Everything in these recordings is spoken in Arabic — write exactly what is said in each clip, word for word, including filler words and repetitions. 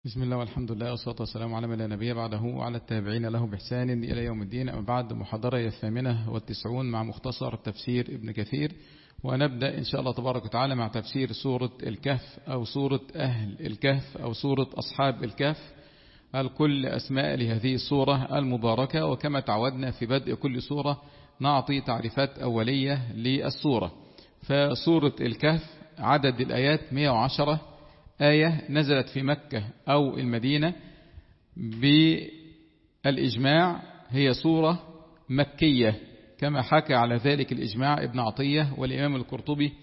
بسم الله والحمد لله والصلاة والسلام على من لا نبي بعده وعلى التابعين له بإحسان إلى يوم الدين. أما بعد، محاضرة الثامنة والتسعون مع مختصر تفسير ابن كثير، ونبدأ إن شاء الله تبارك وتعالى مع تفسير سورة الكهف أو سورة أهل الكهف أو سورة أصحاب الكهف. الكل أسماء لهذه السورة المباركة، وكما تعودنا في بدء كل سورة نعطي تعريفات أولية للسورة. فسورة الكهف عدد الآيات مئة وعشرة آية، نزلت في مكة أو المدينة. بالإجماع هي سورة مكية كما حكى على ذلك الإجماع ابن عطية والإمام القرطبي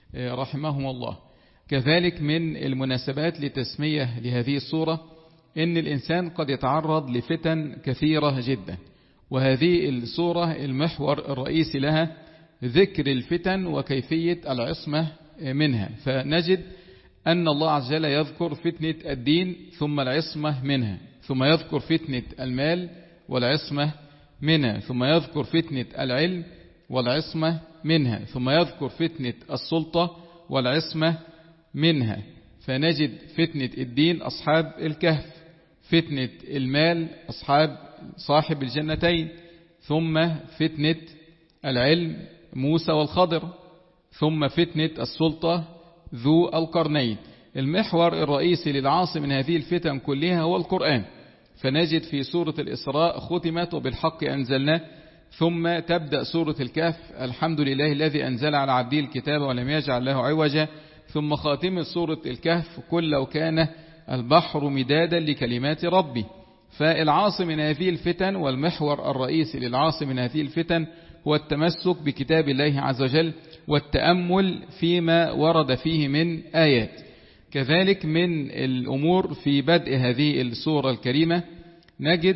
رحمهم الله. كذلك من المناسبات لتسمية لهذه السورة إن الإنسان قد يتعرض لفتن كثيرة جدا، وهذه السورة المحور الرئيسي لها ذكر الفتن وكيفية العصمة منها. فنجد أن الله عز وجل يذكر فتنة الدين ثم العصمة منها، ثم يذكر فتنة المال والعصمة منها، ثم يذكر فتنة العلم والعصمة منها، ثم يذكر فتنة السلطة والعصمة منها. فنجد فتنة الدين أصحاب الكهف، فتنة المال أصحاب صاحب الجنتين، ثم فتنة العلم موسى والخضر، ختم فتنة السلطة ذو القرنين. المحور الرئيسي للعاصم من هذه الفتن كلها هو القرآن. فنجد في سورة الإسراء ختمت وبالحق أنزلناه، ثم تبدأ سورة الكهف الحمد لله الذي أنزل على عبده الكتاب ولم يجعل له عوجا، ثم خاتمة سورة الكهف قل لو كان البحر مدادا لكلمات ربي. فالعاصم من هذه الفتن والمحور الرئيسي للعاصم من هذه الفتن هو التمسك بكتاب الله عز وجل والتأمل فيما ورد فيه من آيات. كذلك من الأمور في بدء هذه السورة الكريمة نجد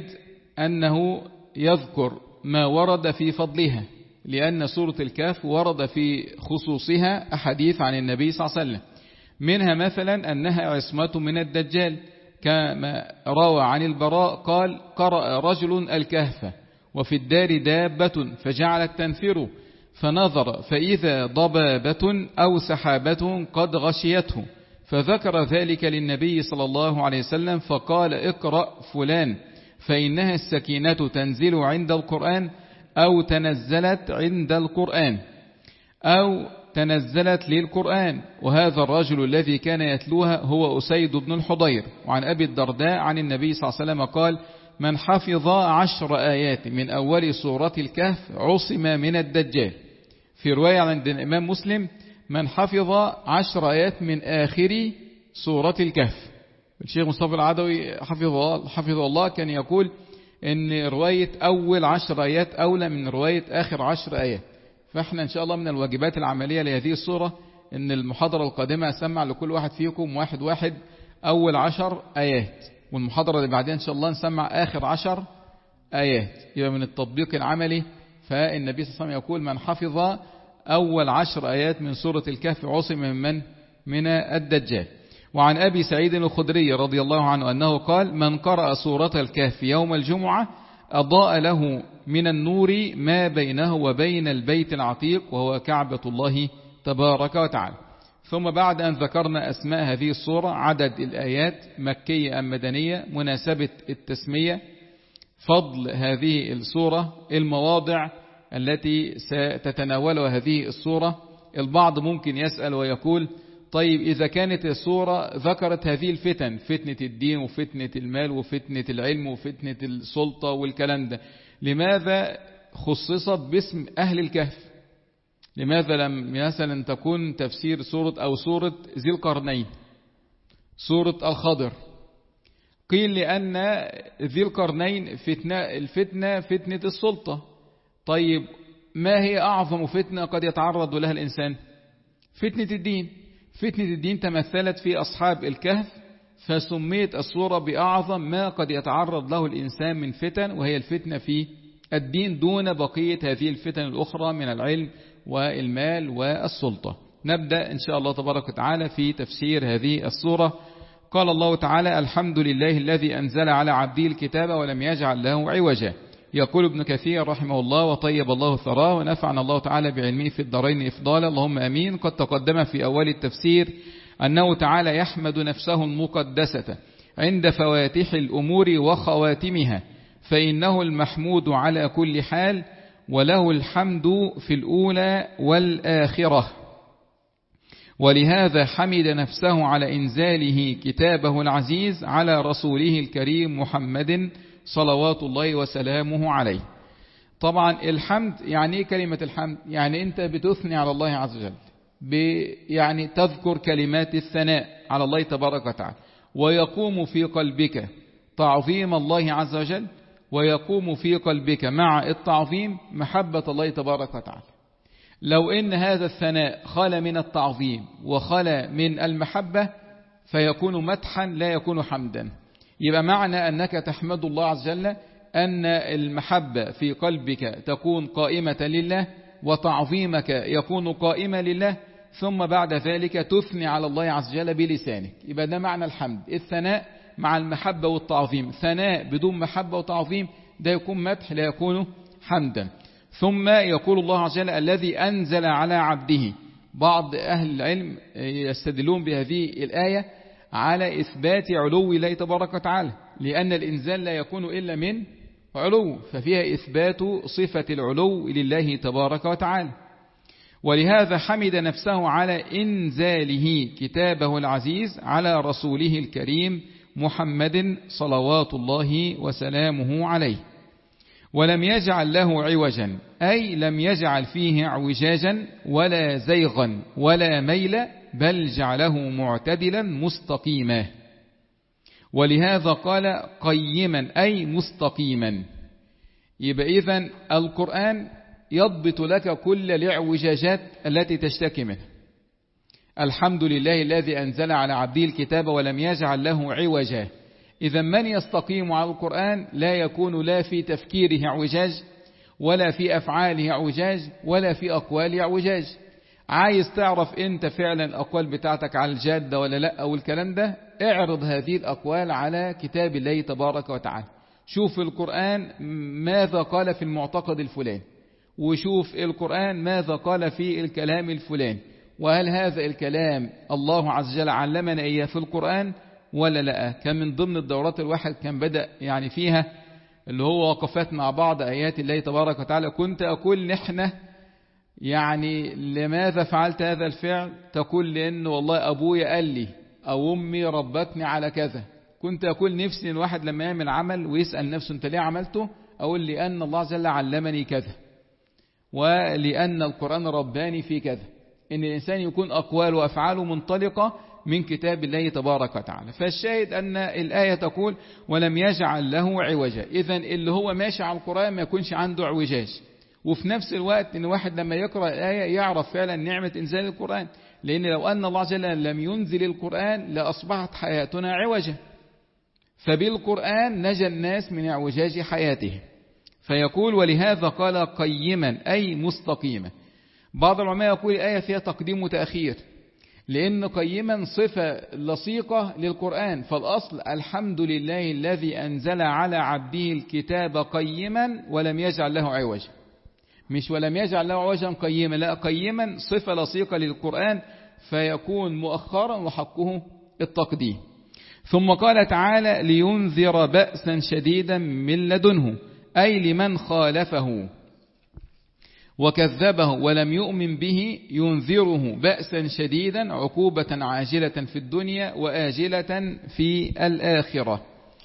أنه يذكر ما ورد في فضلها، لأن سورة الكهف ورد في خصوصها أحاديث عن النبي صلى الله عليه وسلم، منها مثلا أنها عصمة من الدجال، كما روى عن البراء قال قرأ رجل الكهف وفي الدار دابة فجعلت تنفر فنظر فإذا ضبابة أو سحابة قد غشيته، فذكر ذلك للنبي صلى الله عليه وسلم فقال اقرأ فلان فإنها السكينة تنزل عند القرآن أو تنزلت عند القرآن أو تنزلت للقرآن. وهذا الرجل الذي كان يتلوها هو أسيد بن الحضير. وعن أبي الدرداء عن النبي صلى الله عليه وسلم قال من حفظ عشر آيات من أول سورة الكهف عصم من الدجال. في رواية عند الإمام مسلم من حفظ عشر آيات من آخر سورة الكهف. الشيخ مصطفى العدوي حفظه حفظ الله كان يقول إن رواية أول عشر آيات أولى من رواية آخر عشر آيات. فإحنا إن شاء الله من الواجبات العملية لهذه السورة إن المحاضرة القادمة أسمع لكل واحد فيكم واحد واحد أول عشر آيات، والمحاضرة اللي بعدين إن شاء الله نسمع آخر عشر آيات، يبقى من التطبيق العملي. فالنبي صلى الله عليه وسلم يقول من حفظ أول عشر آيات من سورة الكهف عصم من من من الدجال. وعن أبي سعيد الخدري رضي الله عنه أنه قال من قرأ سورة الكهف يوم الجمعة أضاء له من النور ما بينه وبين البيت العتيق وهو كعبة الله تبارك وتعالى. ثم بعد أن ذكرنا أسماء هذه السورة، عدد الآيات مكية أم مدنية، مناسبة التسمية، فضل هذه السورة، المواضع التي ستتناولها هذه السورة. البعض ممكن يسأل ويقول طيب إذا كانت السورة ذكرت هذه الفتن، فتنة الدين وفتنة المال وفتنة العلم وفتنة السلطة والكلام ده، لماذا خصصت باسم أهل الكهف؟ لماذا لم مثلا تكون تفسير سورة أو سورة ذي القرنين، سورة الخضر؟ قيل لأن ذي القرنين فتنة الفتنة فتنة السلطة. طيب ما هي أعظم فتنة قد يتعرض لها الإنسان؟ فتنة الدين. فتنة الدين تمثلت في أصحاب الكهف، فسميت السورة بأعظم ما قد يتعرض له الإنسان من فتن، وهي الفتنة في الدين دون بقية هذه الفتن الأخرى من العلم والمال والسلطة. نبدأ إن شاء الله تبارك وتعالى في تفسير هذه السورة. قال الله تعالى الحمد لله الذي أنزل على عبده الكتاب ولم يجعل له عوجا. يقول ابن كثير رحمه الله وطيب الله ثراه ونفعنا الله تعالى بعلمه في الدارين إفضالا اللهم أمين. قد تقدم في أول التفسير أنه تعالى يحمد نفسه المقدسة عند فواتح الأمور وخواتمها، فإنه المحمود على كل حال، وله الحمد في الأولى والآخرة. ولهذا حمد نفسه على إنزاله كتابه العزيز على رسوله الكريم محمد صلوات الله وسلامه عليه. طبعا الحمد يعني ايه كلمة الحمد؟ يعني انت بتثني على الله عز وجل، يعني تذكر كلمات الثناء على الله تبارك وتعالى، ويقوم في قلبك تعظيم الله عز وجل، ويقوم في قلبك مع التعظيم محبة الله تبارك وتعالى. لو ان هذا الثناء خلى من التعظيم وخلى من المحبة فيكون مدحا لا يكون حمدا. يبقى معنى أنك تحمد الله عز وجل أن المحبة في قلبك تكون قائمة لله، وتعظيمك يكون قائمة لله، ثم بعد ذلك تثني على الله عز وجل بلسانك. يبقى ده معنى الحمد، الثناء مع المحبة والتعظيم. ثناء بدون محبة وتعظيم ده يكون مدح لا يكون حمدا. ثم يقول الله عز وجل الذي أنزل على عبده. بعض أهل العلم يستدلون بهذه الآية على إثبات علو الله تبارك وتعالى، لأن الإنزال لا يكون إلا من علو، ففيها إثبات صفة العلو لله تبارك وتعالى. ولهذا حمد نفسه على إنزاله كتابه العزيز على رسوله الكريم محمد صلوات الله وسلامه عليه، ولم يجعل له عوجا، أي لم يجعل فيه اعوجاجا ولا زيغا ولا ميلا، بل جعله معتدلا مستقيما. ولهذا قال قيما أي مستقيما. يبقى إذن القرآن يضبط لك كل الاعوجاجات التي تشتكي منها. الحمد لله الذي أنزل على عبده الكتاب ولم يجعل له عوجا. إذا من يستقيم على القرآن لا يكون لا في تفكيره اعوجاج، ولا في أفعاله اعوجاج، ولا في أقواله اعوجاج. عايز تعرف انت فعلا الأقوال بتاعتك على الجادة ولا لا أو الكلام ده، اعرض هذه الأقوال على كتاب الله تبارك وتعالى. شوف القرآن ماذا قال في المعتقد الفلاني، وشوف القرآن ماذا قال في الكلام الفلاني، وهل هذا الكلام الله عز وجل علمنا إياه في القرآن ولا لا. كان من ضمن الدورات الواحد كان بدأ يعني فيها اللي هو وقفات مع بعض آيات الله تبارك وتعالى. كنت أقول نحن يعني لماذا فعلت هذا الفعل؟ تقول لأنه والله أبويا قال لي أو أمي ربتني على كذا. كنت أقول نفسي الواحد لما يعمل عمل ويسأل نفسه أنت ليه عملته؟ أقول لأن الله عز وجل علمني كذا، ولأن القرآن رباني في كذا. إن الإنسان يكون أقواله وأفعاله منطلقة من كتاب الله تبارك وتعالى. فالشاهد أن الآية تقول ولم يجعل له عوجا. إذن اللي هو ماشي على القرآن ما يكونش عنده اعوجاج. وفي نفس الوقت إن واحد لما يقرأ الآية يعرف فعلا نعمة إنزال القرآن، لأن لو أن الله جل لم ينزل القرآن لأصبحت حياتنا عوجا، فبالقرآن نجى الناس من اعوجاج حياتهم. فيقول ولهذا قال قيما أي مستقيما. بعض العلماء يقول الآية فيها تقديم وتأخير، لأن قيما صفة لصيقة للقرآن، فالأصل الحمد لله الذي أنزل على عبده الكتاب قيما ولم يجعل له عوجا. مش ولم يجعل له عوجا قيما، لا، قيما صفة لصيقة للقرآن فيكون مؤخرا وحقه التقديم. ثم قال تعالى لينذر بأسا شديدا من لدنه، أي لمن خالفه وكذبه ولم يؤمن به، ينذره بأسا شديدا عقوبة عاجلة في الدنيا وآجلة في الآخرة.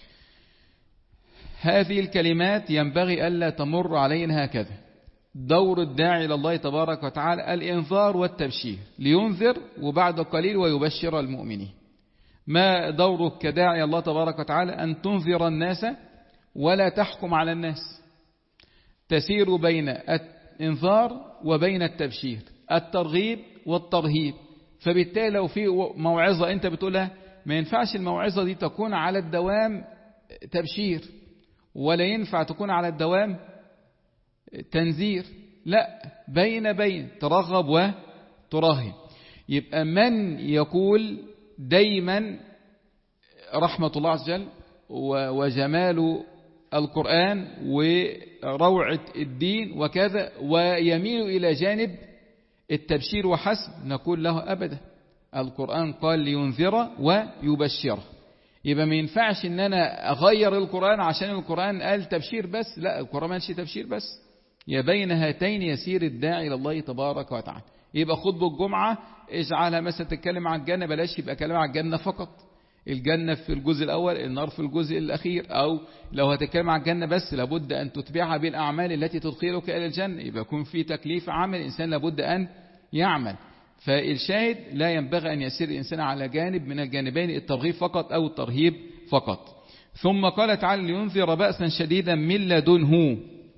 هذه الكلمات ينبغي ألا تمر علينا هكذا. دور الداعي إلى الله تبارك وتعالى الإنذار والتبشير، لينذر وبعد قليل ويبشر المؤمنين. ما دورك كداعي الله تبارك وتعالى؟ أن تنذر الناس ولا تحكم على الناس، تسير بين الإنذار وبين التبشير، الترغيب والترهيب. فبالتالي لو في موعظة أنت بتقولها ما ينفعش الموعظة دي تكون على الدوام تبشير، ولا ينفع تكون على الدوام تنذير، لا، بين بين ترغب وترهب. يبقى من يقول دايما رحمة الله عز وجل وجمال القرآن وروعة الدين وكذا ويميل إلى جانب التبشير وحسب، نقول له أبدا، القرآن قال لينذر ويبشر. يبقى ما ينفعش ان انا اغير القرآن عشان القرآن قال تبشير بس، لا القرآن ما قالش تبشير بس. يا بين هاتين يسير الداعي الى الله تبارك وتعالى. يبقى خطبة الجمعة اجعلها مثلا تتكلم عن الجنة، بلاش يبقى كلام عن الجنة فقط، الجنة في الجزء الأول، النار في الجزء الأخير. أو لو هتتكلم عن الجنة بس لابد أن تتبعها بالأعمال التي تدخلك إلى الجنة، يبقى يكون في تكليف عمل الإنسان لابد أن يعمل. فالشاهد لا ينبغي أن يسير الإنسان على جانب من الجانبين، الترغيب فقط أو الترهيب فقط. ثم قال تعالى لينذر بأسا شديدا من لدنه،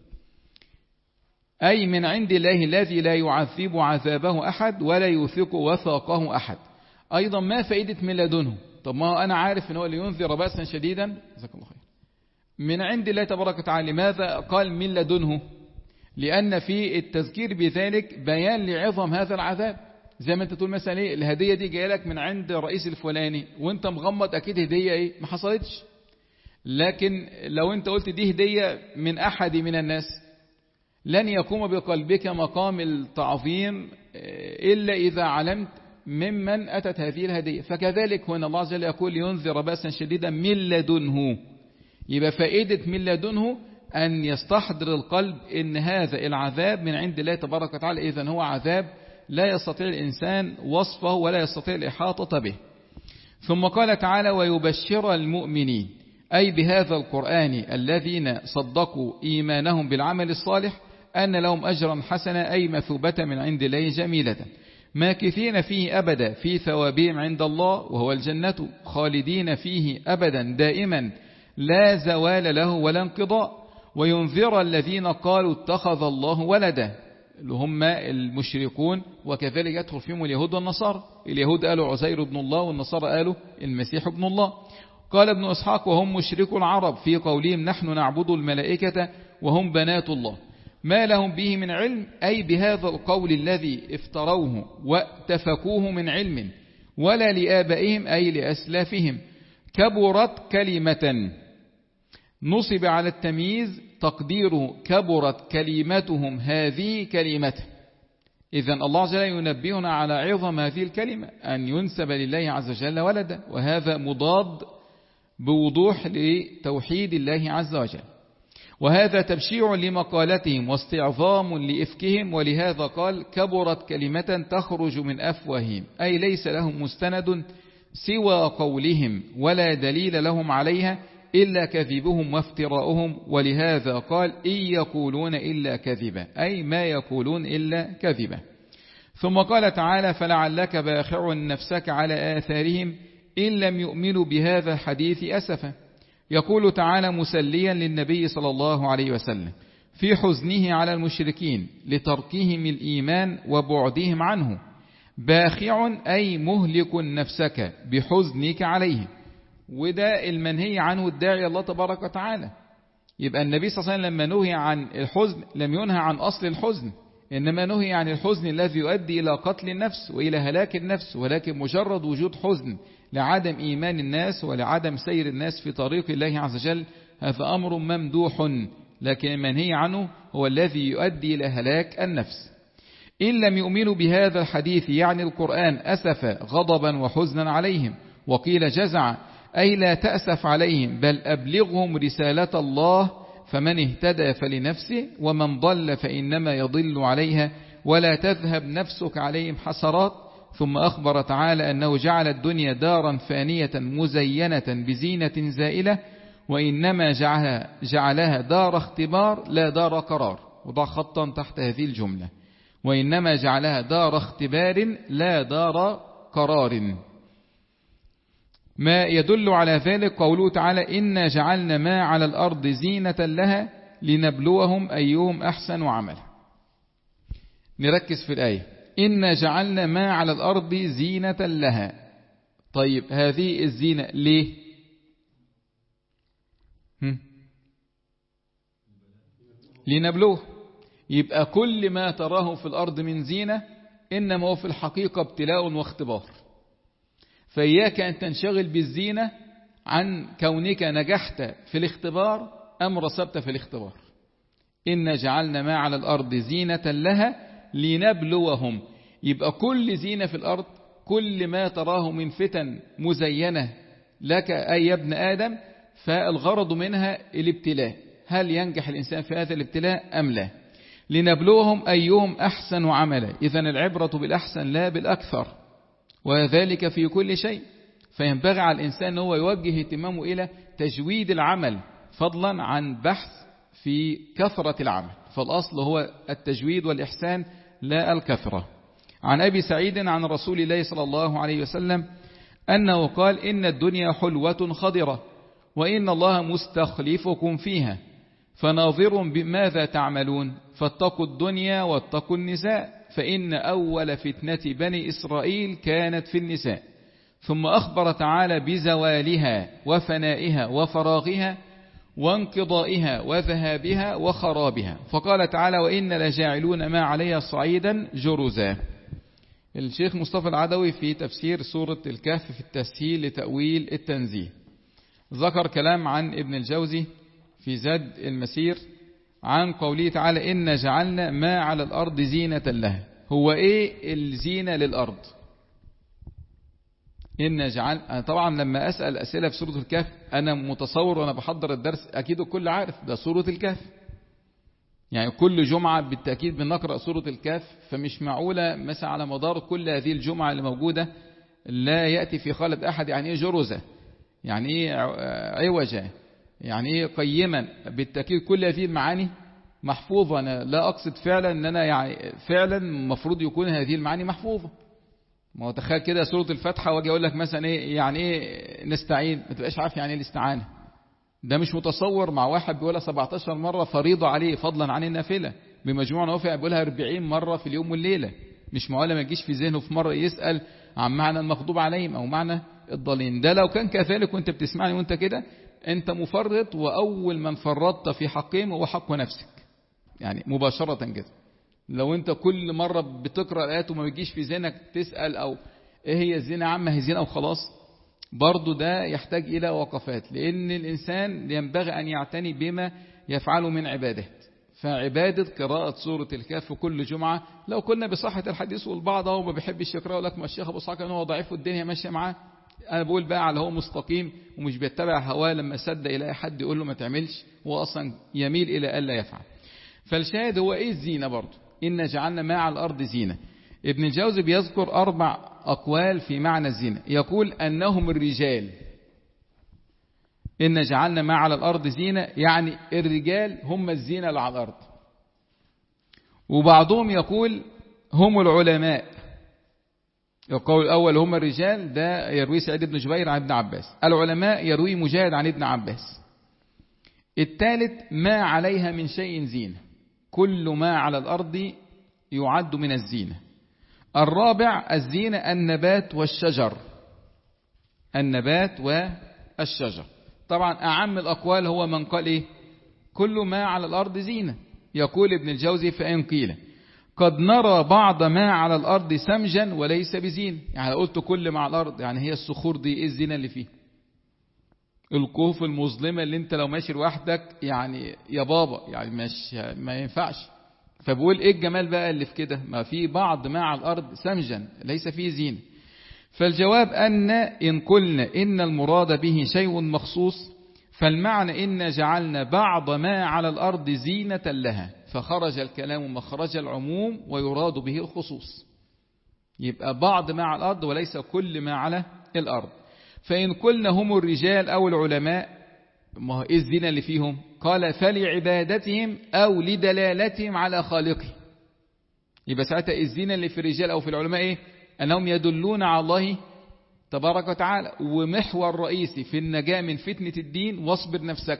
أي من عند الله الذي لا يعذب عذابه أحد ولا يوثق وثاقه أحد. أيضا ما فائدة من لدنه؟ طب ما أنا عارف أنه لينذر بأسا شديدا، جزاكم الله خير، من عند الله تبارك وتعالى. لماذا قال من لدنه؟ لأن في التذكير بذلك بيان لعظم هذا العذاب. زي ما انت تقول مثلا ايه، الهدية دي جايه لك من عند رئيس الفلاني وانت مغمض، اكيد هدية ايه ما حصلتش. لكن لو انت قلت دي هدية من احد من الناس لن يقوم بقلبك مقام التعظيم الا اذا علمت ممن اتت هذه الهدية. فكذلك هنا الله عز وجل يقول ينذر بأسا شديدا من لدنه، يبقى فائدة من لدنه أن يستحضر القلب إن هذا العذاب من عند الله تبارك وتعالى، إذن هو عذاب لا يستطيع الإنسان وصفه ولا يستطيع الإحاطة به. ثم قال تعالى ويبشر المؤمنين، أي بهذا القرآن الذين صدقوا إيمانهم بالعمل الصالح أن لهم أجرا حسنا، أي مثوبة من عند الله جميلة ماكثين فيه أبدا في ثوابهم عند الله وهو الجنة، خالدين فيه أبدا دائما لا زوال له ولا انقضاء. وينذر الذين قالوا اتخذ الله ولدا، اللي هم المشركون، وكذلك يدخل فيهم اليهود والنصارى. اليهود قالوا عزير ابن الله والنصارى قالوا المسيح ابن الله. قال ابن إسحاق وهم مشركو العرب في قولهم نحن نعبد الملائكة وهم بنات الله، ما لهم به من علم، أي بهذا القول الذي افتروه واتفقوه من علم، ولا لآبائهم أي لأسلافهم. كبرت كلمة، نصب على التمييز تقديره كبرت كلمتهم هذه كلمة. إذن الله عز وجل ينبهنا على عظم هذه الكلمة، أن ينسب لله عز وجل ولدا، وهذا مضاد بوضوح لتوحيد الله عز وجل. وهذا تبشيع لمقالتهم واستعظام لإفكهم، ولهذا قال كبرت كلمة تخرج من أفواههم، أي ليس لهم مستند سوى قولهم ولا دليل لهم عليها إلا كذبهم وافتراؤهم، ولهذا قال إن يقولون إلا كذبا، أي ما يقولون إلا كذبا. ثم قال تعالى فلعلك باخع نفسك على آثارهم إن لم يؤمنوا بهذا الحديث أسفا. يقول تعالى مسليا للنبي صلى الله عليه وسلم في حزنه على المشركين لتركهم الإيمان وبعدهم عنه، باخع أي مهلك نفسك بحزنك عليهم، وده المنهي عنه الداعي الله تبارك وتعالى. يبقى النبي صلى الله عليه وسلم لما نهي عن الحزن لم ينهى عن أصل الحزن، إنما نهي عن الحزن الذي يؤدي إلى قتل النفس وإلى هلاك النفس. ولكن مجرد وجود حزن لعدم إيمان الناس ولعدم سير الناس في طريق الله عز وجل هذا أمر ممدوح، لكن المنهي عنه هو الذي يؤدي إلى هلاك النفس. إن لم يؤمنوا بهذا الحديث يعني القرآن أسف غضبا وحزنا عليهم، وقيل جزع أي لا تأسف عليهم بل أبلغهم رسالة الله، فمن اهتدى فلنفسه ومن ضل فإنما يضل عليها ولا تذهب نفسك عليهم حسرات. ثم أخبر تعالى أنه جعل الدنيا دارا فانية مزينة بزينة زائلة، وإنما جعلها, جعلها دار اختبار لا دار قرار، وضع خطا تحت هذه الجملة، وإنما جعلها دار اختبار لا دار قرار. ما يدل على ذلك قوله تعالى إنا جعلنا ما على الأرض زينة لها لنبلوهم أيهم أحسن عملا. نركز في الآية إنا جعلنا ما على الأرض زينة لها. طيب هذه الزينة ليه؟ هم؟ لنبلوه. يبقى كل ما تراه في الأرض من زينة إنما هو في الحقيقة ابتلاء واختبار، فإياك أن تنشغل بالزينة عن كونك نجحت في الاختبار أم رسبت في الاختبار. إن جعلنا ما على الأرض زينة لها لنبلوهم. يبقى كل زينة في الأرض، كل ما تراه من فتن مزينة لك أي يا ابن آدم، فالغرض منها الابتلاء، هل ينجح الإنسان في هذا الابتلاء أم لا؟ لنبلوهم أيهم أحسن عملا. إذن العبرة بالأحسن لا بالأكثر، وذلك في كل شيء. فينبغي على الإنسان هو يوجه اهتمامه إلى تجويد العمل فضلا عن بحث في كثرة العمل، فالأصل هو التجويد والإحسان لا الكثرة. عن أبي سعيد عن رسول الله صلى الله عليه وسلم أنه قال: إن الدنيا حلوة خضرة، وإن الله مستخلفكم فيها، فناظر بماذا تعملون، فاتقوا الدنيا واتقوا النساء، فإن أول فتنة بني إسرائيل كانت في النساء. ثم أخبر تعالى بزوالها وفنائها وفراغها وانقضائها وذهابها وخرابها، فقال تعالى: وإن لجاعلون ما عليها صعيدا جرزا. الشيخ مصطفى العدوي في تفسير سورة الكهف في التسهيل لتأويل التنزيه ذكر كلام عن ابن الجوزي في زاد المسير عن قوله تعالى: إن جعلنا ما على الأرض زينة لها. هو إيه الزينة للأرض؟ إن جعل أنا طبعا لما أسأل أسئلة في سورة الكهف أنا متصور وأنا بحضر الدرس أكيد الكل عارف ده سورة الكهف، يعني كل جمعة بالتأكيد بنقرأ سورة الكهف، فمش معقولة مثلا على مدار كل هذه الجمعة اللي موجودة لا يأتي في خالد أحد يعني إيه جرزة، يعني إيه عوجة، يعني إيه قيما. بالتأكيد كل هذه المعاني محفوظة. أنا لا أقصد فعلا أن أنا يعني فعلا مفروض يكون هذه المعاني محفوظة. ما هو تخيل كده سورة الفاتحة واجي أقول لك مثلا إيه يعني إيه نستعين، ما تبقاش عارف يعني إيه الاستعانة. ده مش متصور مع واحد بيقولها سبعتاشر مرة فريضة عليه فضلا عن النافلة، بمجموع نوافل بيقولها أربعين مرة في اليوم والليلة. مش معقولة ما يجيش في ذهنه في مرة يسأل عن معنى المغضوب عليهم أو معنى الضالين. ده لو كان كذلك وانت بتسمعني وانت كده انت مفرط، وأول من فرطت في حقهم هو حق نفسك، يعني مباشرة كده. لو انت كل مرة بتقرأ الآيات وما بيجيش في ذهنك تسأل أو ايه هي الزنا، عامة هي زنا وخلاص، برضو ده يحتاج إلى وقفات، لأن الإنسان ينبغي أن يعتني بما يفعله من عبادات. فعبادة قراءة سورة الكهف كل جمعة، لو كنا بصحة الحديث والبعض هو ما بيحبش يقرأ لك ما الشيخ أبو إسحاق كان هو ضعيف والدنيا ماشية معاه، أنا بقول بقى على هو مستقيم ومش بيتبع هواه، لما صدق يلاقي حد يقول له ما تعملش هو أصلا يميل إلى ألا يفعل. فالشاهد هو إيه الزينة برضو؟ إن جعلنا ما على الأرض زينة. ابن الجوزي بيذكر أربع أقوال في معنى الزينة، يقول أنهم الرجال. إن جعلنا ما على الأرض زينة يعني الرجال هم الزينة اللي على الأرض. وبعضهم يقول هم العلماء. القول الأول هم الرجال، ده يروي سعيد بن جبير عن ابن عباس. العلماء يروي مجاهد عن ابن عباس. الثالث ما عليها من شيء زينة، كل ما على الأرض يعد من الزينة. الرابع الزينة النبات والشجر، النبات والشجر. طبعا أعم الأقوال هو من قال إيه؟ كل ما على الأرض زينة. يقول ابن الجوزي: فإن قيل قد نرى بعض ما على الأرض سمجا وليس بزين. يعني قلت كل ما على الأرض يعني هي الصخور دي إيه الزينة اللي فيه؟ الكهوف المظلمة اللي انت لو ماشي لوحدك يعني يا بابا يعني مش ما ينفعش. فبقول ايه الجمال بقى اللي في كده؟ ما في بعض ما على الأرض سمجا ليس فيه زينة. فالجواب أن إن قلنا إن المراد به شيء مخصوص فالمعنى إن جعلنا بعض ما على الأرض زينة لها، فخرج الكلام مخرج العموم ويراد به الخصوص. يبقى بعض ما على الأرض وليس كل ما على الأرض. فإن قلنا هم الرجال أو العلماء، ما هو إيه الزينة اللي فيهم؟ قال فلعبادتهم أو لدلالتهم على خالقه. يبقى ساعتها الزينة اللي في الرجال أو في العلماء إيه؟ أنهم يدلون على الله تبارك وتعالى. ومحور رئيسي في النجاة من فتنة الدين واصبر نفسك،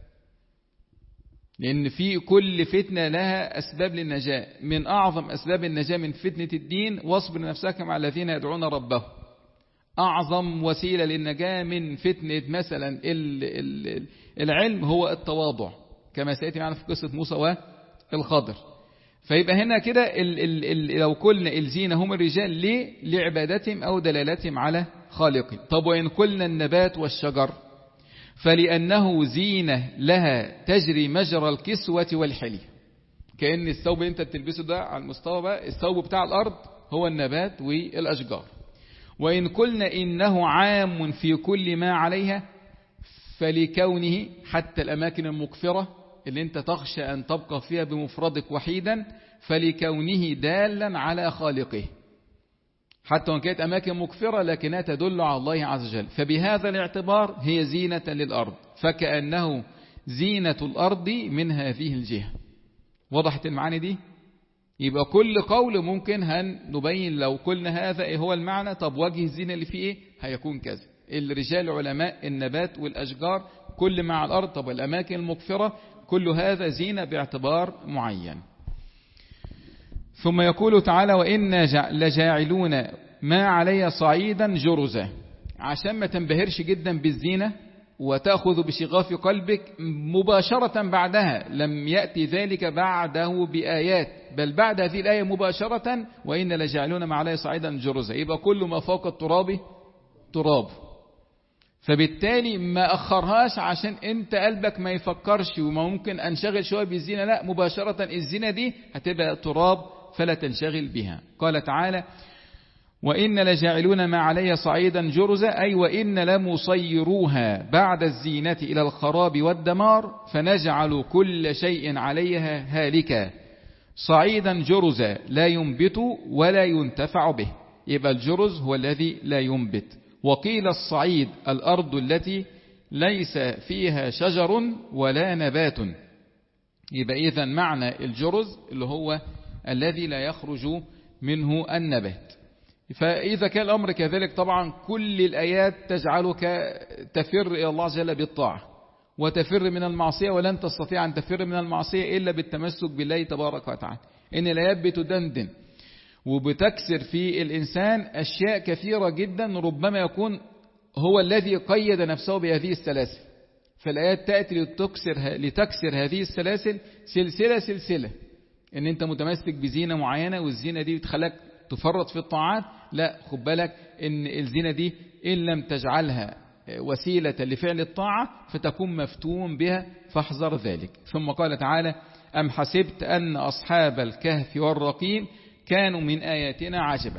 لأن في كل فتنة لها أسباب للنجاة. من أعظم أسباب النجاة من فتنة الدين واصبر نفسك مع الذين يدعون ربهم. أعظم وسيلة للنجاة من فتنة مثلا العلم هو التواضع، كما سيأتي معنا في قصة موسى والخضر. فيبقى هنا كده لو قلنا الزينة هم الرجال ليه؟ لعبادتهم أو دلالتهم على خالقهم. طب وإن قلنا النبات والشجر فلأنه زينة لها تجري مجرى الكسوة والحلي. كأن الثوب اللي انت بتلبسه ده على المستوى بقى الثوب بتاع الأرض هو النبات والأشجار. وإن قلنا إنه عام في كل ما عليها فلكونه حتى الأماكن المكفرة اللي انت تخشى أن تبقى فيها بمفردك وحيدا فلكونه دالا على خالقه، حتى وإن كانت أماكن مكفرة لكنها تدل على الله عز وجل، فبهذا الاعتبار هي زينة للأرض، فكأنه زينة الأرض من هذه الجهة. وضحت المعاني دي؟ يبقى كل قول ممكن هنبين لو قلنا هذا ايه هو المعنى، طب وجه الزينة اللي فيه ايه هيكون كذا. الرجال علماء النبات والأشجار كل مع الأرض، طب الأماكن المكفرة كل هذا زينة باعتبار معين. ثم يقول تعالى وإنا لجاعلون ما علي صعيدا جرزا، عشان ما تنبهرش جدا بالزينة وتأخذ بشغاف قلبك مباشرة بعدها، لم يأتي ذلك بعده بآيات، بل بعد هذه الآية مباشرة وإن لجعلون ما عليه صعيدا جرزا، يبقى كل ما فوق التراب تراب. فبالتالي ما أخرهاش عشان انت قلبك ما يفكرش وما ممكن أنشغل شوية بالزينة، لا، مباشرة الزينة دي هتبقى تراب فلا تنشغل بها. قال تعالى وإن لجاعلون ما علي صعيدا جرزا، أي وإن لمصيروها بعد الزينة إلى الخراب والدمار فنجعل كل شيء عليها هالكا صعيدا جرزا لا ينبت ولا ينتفع به. يبقى الجرز هو الذي لا ينبت. وقيل الصعيد الأرض التي ليس فيها شجر ولا نبات. يبقى إذا معنى الجرز اللي هو الذي لا يخرج منه النبات. فإذا كان الأمر كذلك طبعا كل الآيات تجعلك تفر إلى الله عز وجل بالطاعة وتفر من المعصية، ولن تستطيع أن تفر من المعصية إلا بالتمسك بالله تبارك وتعالى. إن الآيات بتدندن وبتكسر في الإنسان أشياء كثيرة جدا، ربما يكون هو الذي قيد نفسه بهذه السلاسل، فالآيات تأتي لتكسر, لتكسر هذه السلاسل سلسلة سلسلة، إن أنت متمسك بزينة معينة والزينة دي بتخلك تفرط في الطاعات، لا، خد بالك إن الزينة دي إن لم تجعلها وسيلة لفعل الطاعة فتكون مفتون بها، فاحذر ذلك. ثم قال تعالى أم حسبت أن أصحاب الكهف والرقيم كانوا من آياتنا عجبا.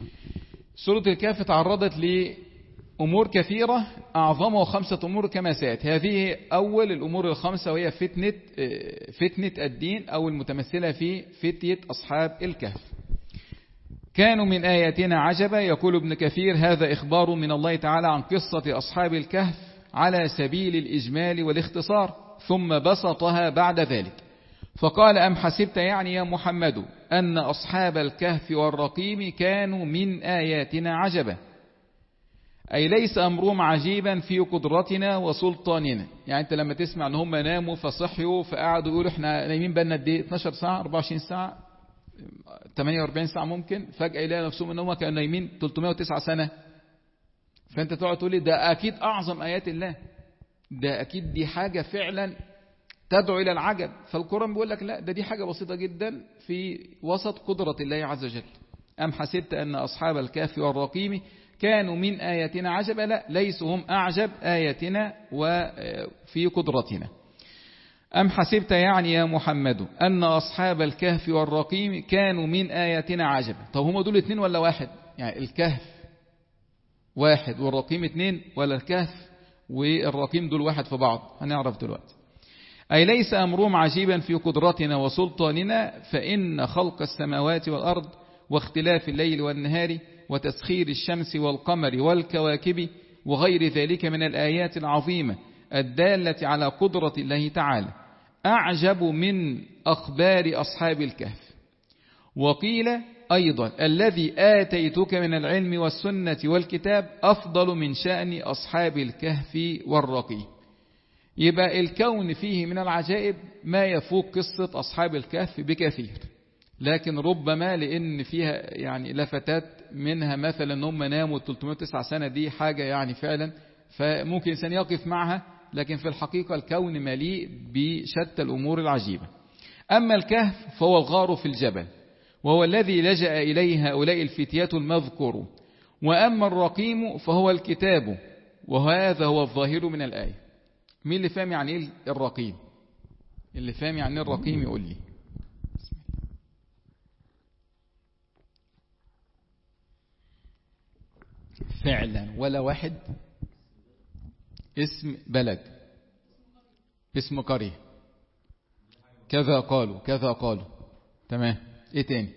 سورة الكهف تعرضت لأمور كثيرة أعظمها خمسة أمور كما سيأتي. هذه أول الأمور الخمسة وهي فتنة, فتنة الدين أو المتمثلة في فتية أصحاب الكهف. كانوا من آياتنا عجبا. يقول ابن كثير هذا إخبار من الله تعالى عن قصة أصحاب الكهف على سبيل الإجمال والاختصار، ثم بسطها بعد ذلك فقال أم حسبت يعني يا محمد أن أصحاب الكهف والرقيم كانوا من آياتنا عجبا، أي ليس أمرهم عجيبا في قدرتنا وسلطاننا. يعني أنت لما تسمع أن هم ناموا فصحيوا فقعدوا يقولوا إحنا نايمين بقالنا قد ايه اتناشر ساعة أربعة وعشرين ساعة ثمانية وأربعين ساعة، ممكن فجأة يلاقي نفسهم ان هم كانوا نايمين ثلاثمائة وتسعة سنة. فانت تقعد تقول لي ده اكيد اعظم ايات الله، ده اكيد دي حاجة فعلا تدعو الى العجب. فالقرآن بيقول لك لا، ده دي حاجة بسيطة جدا في وسط قدرة الله عز وجل. ام حسبت ان اصحاب الكهف والرقيم كانوا من آياتنا عجبا، لا، ليسوا هم اعجب آياتنا وفي قدرتنا. أم حسبت يعني يا محمد أن أصحاب الكهف والرقيم كانوا من آياتنا عجبا. طب هم دول اتنين ولا واحد؟ يعني الكهف واحد والرقيم اتنين، ولا الكهف والرقيم دول واحد في بعض؟ هنعرف دلوقتي. أي ليس أمرهم عجيبا في قدرتنا وسلطاننا، فإن خلق السماوات والأرض واختلاف الليل والنهار وتسخير الشمس والقمر والكواكب وغير ذلك من الآيات العظيمة الدالة على قدرة الله تعالى أعجب من أخبار أصحاب الكهف. وقيل أيضا الذي آتيتك من العلم والسنة والكتاب أفضل من شأن أصحاب الكهف والرقيم. يبقى الكون فيه من العجائب ما يفوق قصة أصحاب الكهف بكثير، لكن ربما لأن فيها يعني لفتات منها مثلا أن هم ناموا ثلاثمائة وتسعة سنة، دي حاجة يعني فعلا فممكن إنسان يقف معها، لكن في الحقيقة الكون مليء بشتى الأمور العجيبة. أما الكهف فهو الغار في الجبل، وهو الذي لجأ إليه هؤلاء الفتيات المذكور. وأما الرقيم فهو الكتاب، وهذا هو الظاهر من الآية. مين اللي فاهم يعني إيه الرقيم؟ اللي فاهم يعني إيه الرقيم يقول لي. فعلا ولا واحد. اسم بلد، اسم قرية، كذا قالوا كذا قالوا. تمام. ايه تاني؟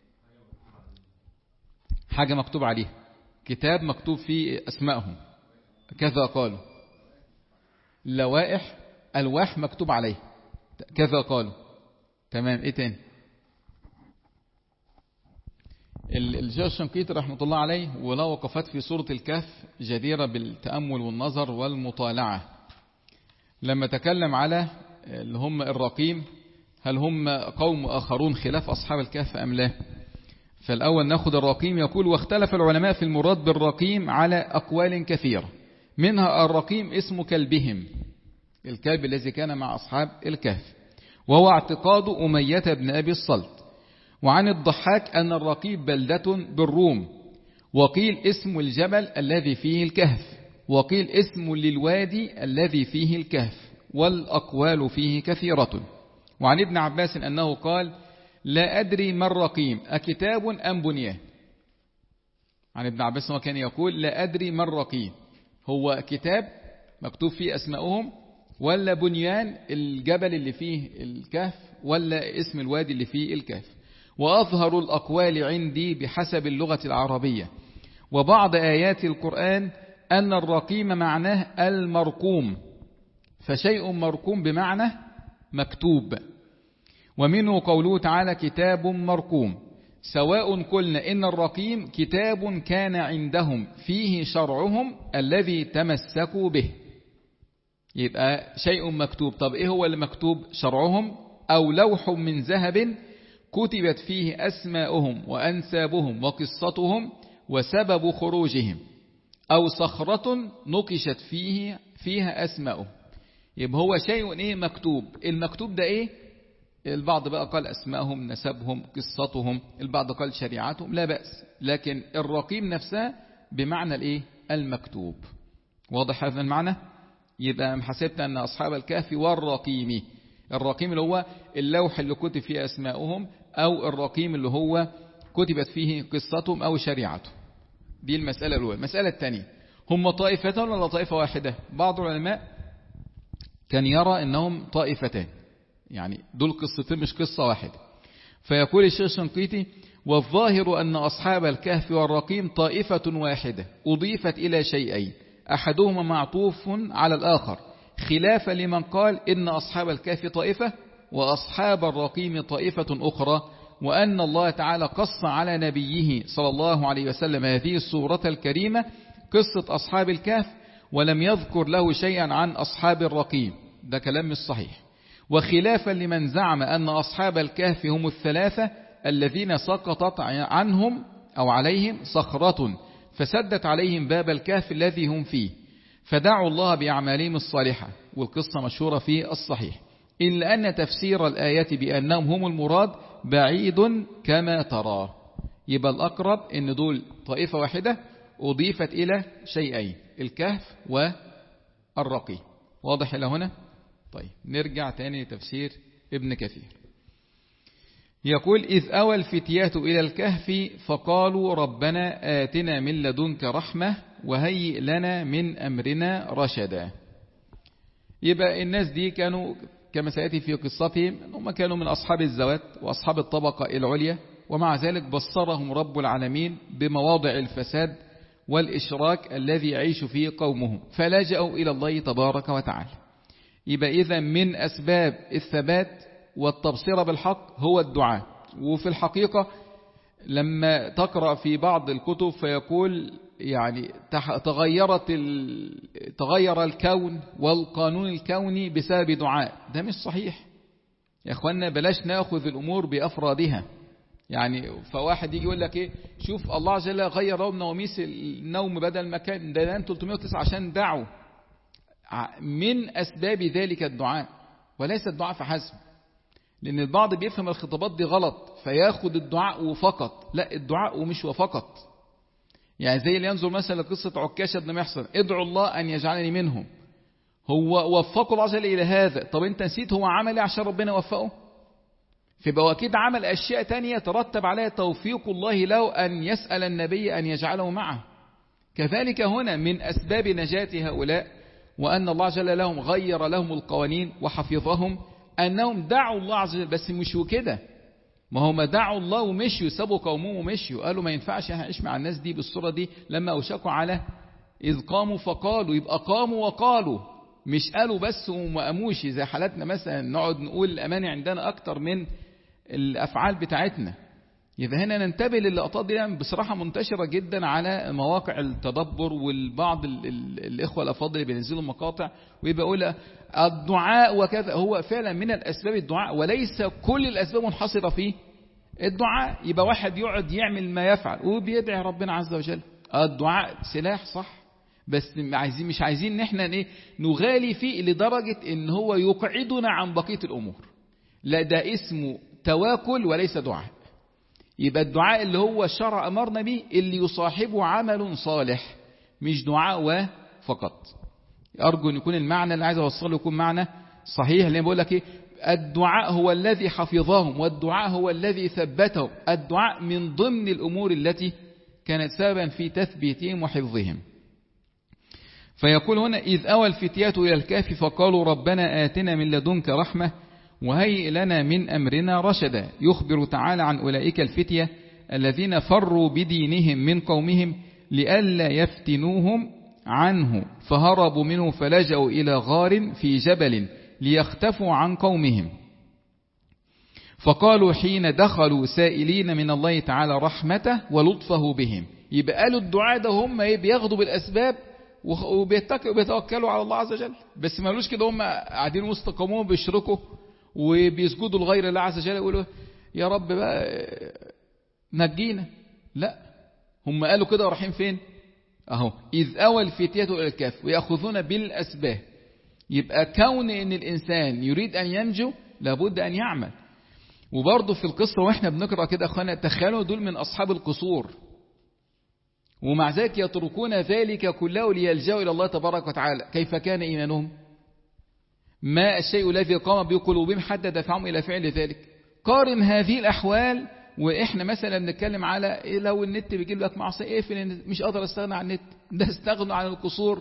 حاجة مكتوب عليها، كتاب مكتوب فيه اسمائهم، كذا قالوا. لوائح، الواح مكتوب عليه، كذا قالوا. تمام. ايه تاني؟ الشيخ الشنقيطي رحمة الله عليه وله وقفات في سورة الكهف جديرة بالتأمل والنظر والمطالعة. لما تكلم على اللي هم الرقيم، هل هم قوم آخرون خلاف أصحاب الكهف أم لا؟ فالأول نأخذ الرقيم. يقول: واختلف العلماء في المراد بالرقيم على أقوال كثيرة، منها الرقيم اسم كلبهم، الكلب الذي كان مع أصحاب الكهف، وهو اعتقاد أمية بن أبي الصلت. وعن الضحاك أن الرقيب بلدة بالروم، وقيل اسم الجبل الذي فيه الكهف، وقيل اسم للوادي الذي فيه الكهف، والأقوال فيه كثيرة. وعن ابن عباس أنه قال: لا أدري ما الرقيم، أكتاب أم بنيان؟ عن ابن عباس هو كان يقول: لا أدري ما الرقيم، هو كتاب مكتوب فيه أسماؤهم، ولا بنيان الجبل اللي فيه الكهف، ولا اسم الوادي اللي فيه الكهف. وأظهر الأقوال عندي بحسب اللغة العربية وبعض آيات القرآن أن الرقيم معناه المرقوم، فشيء مرقوم بمعنى مكتوب. ومنه قوله تعالى: كتاب مرقوم، سواء قلنا إن الرقيم كتاب كان عندهم فيه شرعهم الذي تمسكوا به، يبقى شيء مكتوب. طب إيه هو اللي مكتوب؟ شرعهم، أو لوح من ذهب كتبت فيه أسماؤهم وأنسابهم وقصتهم وسبب خروجهم، أو صخرة نقشت فيه فيها أسماؤهم. يبقى هو شيء إيه مكتوب. المكتوب ده إيه؟ البعض بقى قال أسماءهم، نسبهم، قصتهم، البعض قال شريعتهم، لا بأس، لكن الرقيم نفسها بمعنى الإيه؟ المكتوب. واضح هذا المعنى؟ يبقى حسبت أن أصحاب الكهف والرقيم، الرقيم اللي هو اللوح اللي كتب فيه أسماؤهم، أو الرقيم اللي هو كتبت فيه قصتهم أو شريعتهم. دي المسألة الأولى. المسألة الثانية: هم طائفتان ولا طائفة واحدة؟ بعض العلماء كان يرى أنهم طائفتان، يعني دول قصتين مش قصة واحدة. فيقول الشيخ الشنقيطي: والظاهر أن أصحاب الكهف والرقيم طائفة واحدة أضيفت إلى شيئين، أحدهما معطوف على الآخر، خلافا لمن قال إن أصحاب الكهف طائفة وأصحاب الرقيم طائفة أخرى، وأن الله تعالى قص على نبيه صلى الله عليه وسلم هذه السورة الكريمة قصة أصحاب الكهف، ولم يذكر له شيئا عن أصحاب الرقيم. ده كلام مش صحيح. وخلافا لمن زعم أن أصحاب الكهف هم الثلاثة الذين سقطت عنهم أو عليهم صخرة فسدت عليهم باب الكهف الذي هم فيه، فدعوا الله بأعمالهم الصالحة، والقصة مشهورة في الصحيح، إلا أن تفسير الآية بأنهم هم المراد بعيد كما ترى. يبقى الأقرب إن دول طائفة واحدة أضيفت إلى شيئين، الكهف والرقي. واضح إلى هنا؟ طيب نرجع تاني لتفسير ابن كثير. يقول: إذ أوى الفتية إلى الكهف فقالوا ربنا آتنا من لدنك رحمة وهيئ لنا من أمرنا رشدا. يبقى الناس دي كانوا كما سيأتي في قصتهم هم كانوا من أصحاب الزوات وأصحاب الطبقة العليا، ومع ذلك بصرهم رب العالمين بمواضع الفساد والإشراك الذي يعيش فيه قومهم، فلجأوا إلى الله تبارك وتعالى. يبقى إذا من أسباب الثبات والتبصير بالحق هو الدعاء. وفي الحقيقة لما تقرأ في بعض الكتب فيقول يعني تغيرت تغير الكون والقانون الكوني بسبب دعاء. ده مش صحيح يا أخوانا، بلاش نأخذ الأمور بأفرادها. يعني فواحد يجي يقول لك إيه، شوف الله عز وجل غير لهم نوميس النوم بدل ما كان ده نام ثلاثمائة وتسعة عشان دعوا. من أسباب ذلك الدعاء وليس الدعاء فحسب، لأن البعض بيفهم الخطابات دي غلط فياخد الدعاء وفقط. لا، الدعاء ومش وفقط. يعني زي اللي ينظر مثلا لقصة عكاشة بن محصن: ادعو الله أن يجعلني منهم. هو وفقه الله عز وجل إلى هذا، طب أنت نسيت هو عمل عشان ربنا وفقه؟ فيبقى أكيد عمل أشياء تانية ترتب عليها توفيق الله له أن يسأل النبي أن يجعله معه. كذلك هنا من أسباب نجاة هؤلاء وأن الله جل لهم غير لهم القوانين وحفظهم أنهم دعوا الله عز وجل. بس مش كده، ما هم دعوا الله ومشيوا، سابوا قومهم ومشيوا، قالوا ما ينفعش هعيش مع الناس دي بالصورة دي. لما أوشكوا على إذ قاموا فقالوا، يبقى قاموا وقالوا، مش قالوا بس وما قاموش زي حالتنا مثلا نقعد نقول الأمانة عندنا أكتر من الأفعال بتاعتنا. يبقى هنا ننتبه للقطات دي بصراحة منتشرة جدا على مواقع التدبر، والبعض ال ال الإخوة الأفاضل اللي بينزلوا مقاطع ويبقى يقول الدعاء وكذا. هو فعلا من الأسباب الدعاء، وليس كل الأسباب منحصرة فيه الدعاء. يبقى واحد يقعد يعمل ما يفعل وبيدعي ربنا عز وجل، الدعاء سلاح صح، بس عايزين مش عايزين ان احنا ايه نغالي فيه لدرجة ان هو يقعدنا عن بقية الأمور. لا، ده اسمه تواكل وليس دعاء. يبقى الدعاء اللي هو الشرع أمرنا به اللي يصاحبه عمل صالح، مش دعاء فقط. أرجو أن يكون المعنى اللي عايز أوصله يكون معنى صحيح. اللي بقول لك إيه، الدعاء هو الذي حفظهم، والدعاء هو الذي ثبتهم. الدعاء من ضمن الأمور التي كانت سببا في تثبيتهم وحفظهم. فيقول هنا إذ أوى الفتية إلى الكهف فقالوا ربنا آتنا من لدنك رحمة وهيئ لنا من أمرنا رشدا. يخبر تعالى عن أولئك الفتية الذين فروا بدينهم من قومهم لئلا يفتنوهم عنه، فهربوا منه فلجأوا إلى غار في جبل ليختفوا عن قومهم. فقالوا حين دخلوا سائلين من الله تعالى رحمته ولطفه بهم. يبقى قالوا الدعاء ده هم بياخدوا بالأسباب وبيتوكلوا على الله عز وجل، بس ما قالوش كده هم قاعدين وسط قومهم بيشركوا وبيسجدوا لغير الله عز وجل يقولوا يا رب بقى نجينا. لا، هم قالوا كده ورايحين فين اهو إذ أوى الفتية إلى الكهف ويأخذون بالأسباب. يبقى كون ان الإنسان يريد أن ينجو لابد أن يعمل. وبرضه في القصة واحنا بنقرأ كده أخوانا، تخيلوا دول من أصحاب القصور ومع ذلك يتركون ذلك كله ليلجأوا إلى الله تبارك وتعالى. كيف كان إيمانهم؟ ما الشيء الذي قام بقلوبهم حتى دفعهم إلى فعل ذلك. قارن هذه الأحوال وإحنا مثلا بنتكلم على إيه لو النت بيجيب لك معصية إيه في مش قادر استغنى عن النت، ده استغنوا عن القصور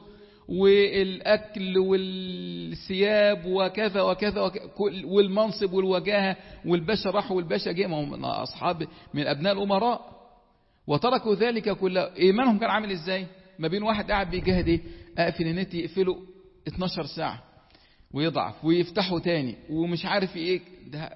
والأكل والثياب وكذا وكذا والمنصب والوجاهة، والباشا راح والباشا جه، ما هم أصحاب من أبناء الأمراء، وتركوا ذلك كله. إيمانهم كان عامل إزاي؟ ما بين واحد قاعد بيجاهد إيه أقفل النت يقفله اتناشر ساعة ويضعف ويفتحه تاني ومش عارف إيه. ده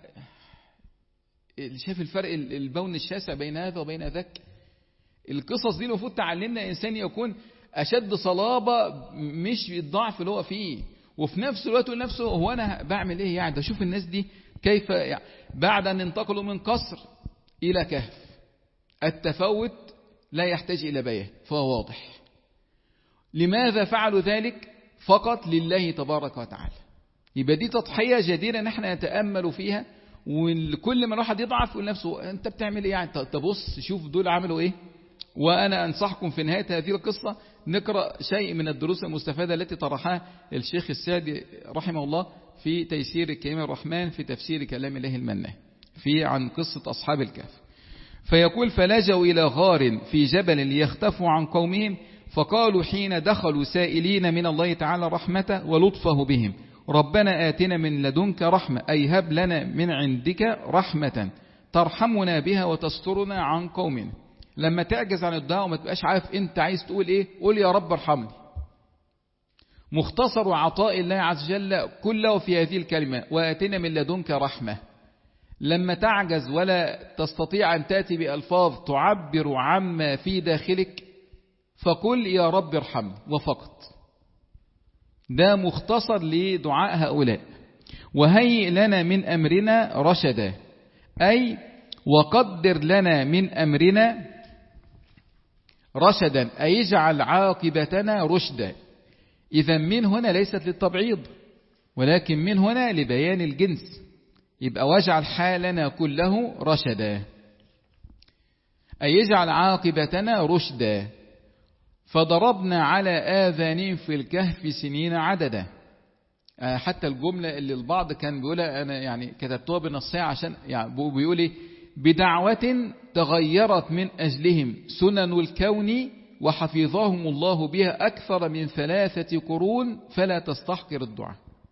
شايف الفرق البون الشاسع بين هذا وبين ذاك. القصص دي المفروض تعلمنا إنسان يكون أشد صلابة، مش الضعف اللي هو فيه، وفي نفس الوقت نفسه هو أنا بعمل إيه يعني. ده شوف الناس دي كيف يعني بعد أن انتقلوا من قصر إلى كهف، التفوت لا يحتاج إلى بيان فهو واضح. لماذا فعلوا ذلك؟ فقط لله تبارك وتعالى. يبقى دي تضحية جديرة نحن نتأمل فيها، وكل ما الواحد يضعف يقول نفسه أنت بتعمل إيه يعني؟ تبص شوف دول عملوا إيه. وأنا أنصحكم في نهاية هذه القصة نقرأ شيء من الدروس المستفادة التي طرحها الشيخ السعدي رحمه الله في تيسير الكريم الرحمن في تفسير كلام الله المنان في عن قصة أصحاب الكهف. فيقول فلجوا إلى غار في جبل ليختفوا عن قومهم فقالوا حين دخلوا سائلين من الله تعالى رحمته ولطفه بهم ربنا آتنا من لدنك رحمة، أي هب لنا من عندك رحمة ترحمنا بها وتسترنا عن قومنا. لما تعجز عن الدعاء وما تبقاش عارف انت عايز تقول ايه، قول يا رب ارحمني. مختصر عطاء الله عز وجل كله في هذه الكلمة وآتنا من لدنك رحمة. لما تعجز ولا تستطيع أن تأتي بألفاظ تعبر عما في داخلك فقل يا رب ارحمني وفقط. ده مختصر لدعاء هؤلاء. وهيئ لنا من أمرنا رشدا، أي وقدر لنا من أمرنا رشدا، أي اجعل عاقبتنا رشدا. إذا من هنا ليست للتبعيض ولكن من هنا لبيان الجنس. يبقى واجعل حالنا كله رشدا، أي اجعل عاقبتنا رشدا. فضربنا على آذانهم في الكهف سنين عددا. حتى الجملة اللي البعض كان بيقولها أنا يعني كتبتوها بنصيحة عشان يعني بيقول بدعوة تغيرت من أجلهم سنن الكون وحفظهم الله بها أكثر من ثلاثة قرون فلا تستحقر الدعاء.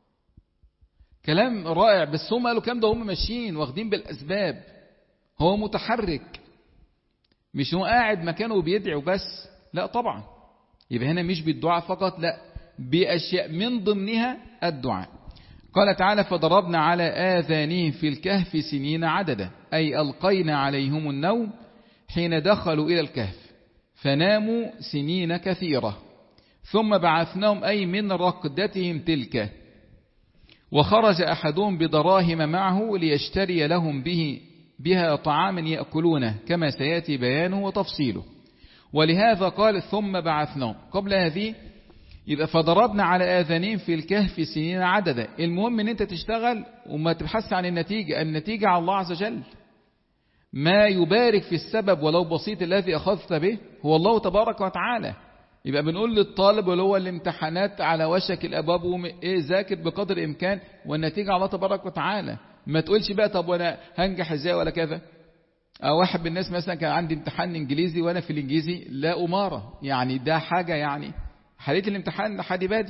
كلام رائع. بس هم قالوا كلام ده هم ماشيين واخدين بالأسباب. هو متحرك، مش هو قاعد مكانه وبيدعي وبس، لا طبعا. يبقى هنا مش بالدعاء فقط، لا بأشياء من ضمنها الدعاء. قال تعالى فضربنا على آذانهم في الكهف سنين عددا، أي ألقينا عليهم النوم حين دخلوا إلى الكهف فناموا سنين كثيرة ثم بعثناهم أي من رقدتهم تلك. وخرج أحدهم بدراهم معه ليشتري لهم به بها طعاما يأكلونه كما سيأتي بيانه وتفصيله. ولهذا قال ثم بعثناهم. قبل هذه يبقى فضربنا على آذانهم في الكهف سنين عددا. المهم ان انت تشتغل وما تبحث عن النتيجة، النتيجة على الله عز وجل. ما يبارك في السبب ولو بسيط الذي أخذت به هو الله تبارك وتعالى. يبقى بنقول للطالب اللي هو الامتحانات على وشك الأبواب ايه ذاكر بقدر الإمكان والنتيجة على الله تبارك وتعالى. ما تقولش بقى طب وانا هنجح ازاي ولا كذا. أو واحد من الناس مثلا كان عندي امتحان انجليزي وانا في الانجليزي لا أمارة، يعني ده حاجة يعني حليت الامتحان لحد بادي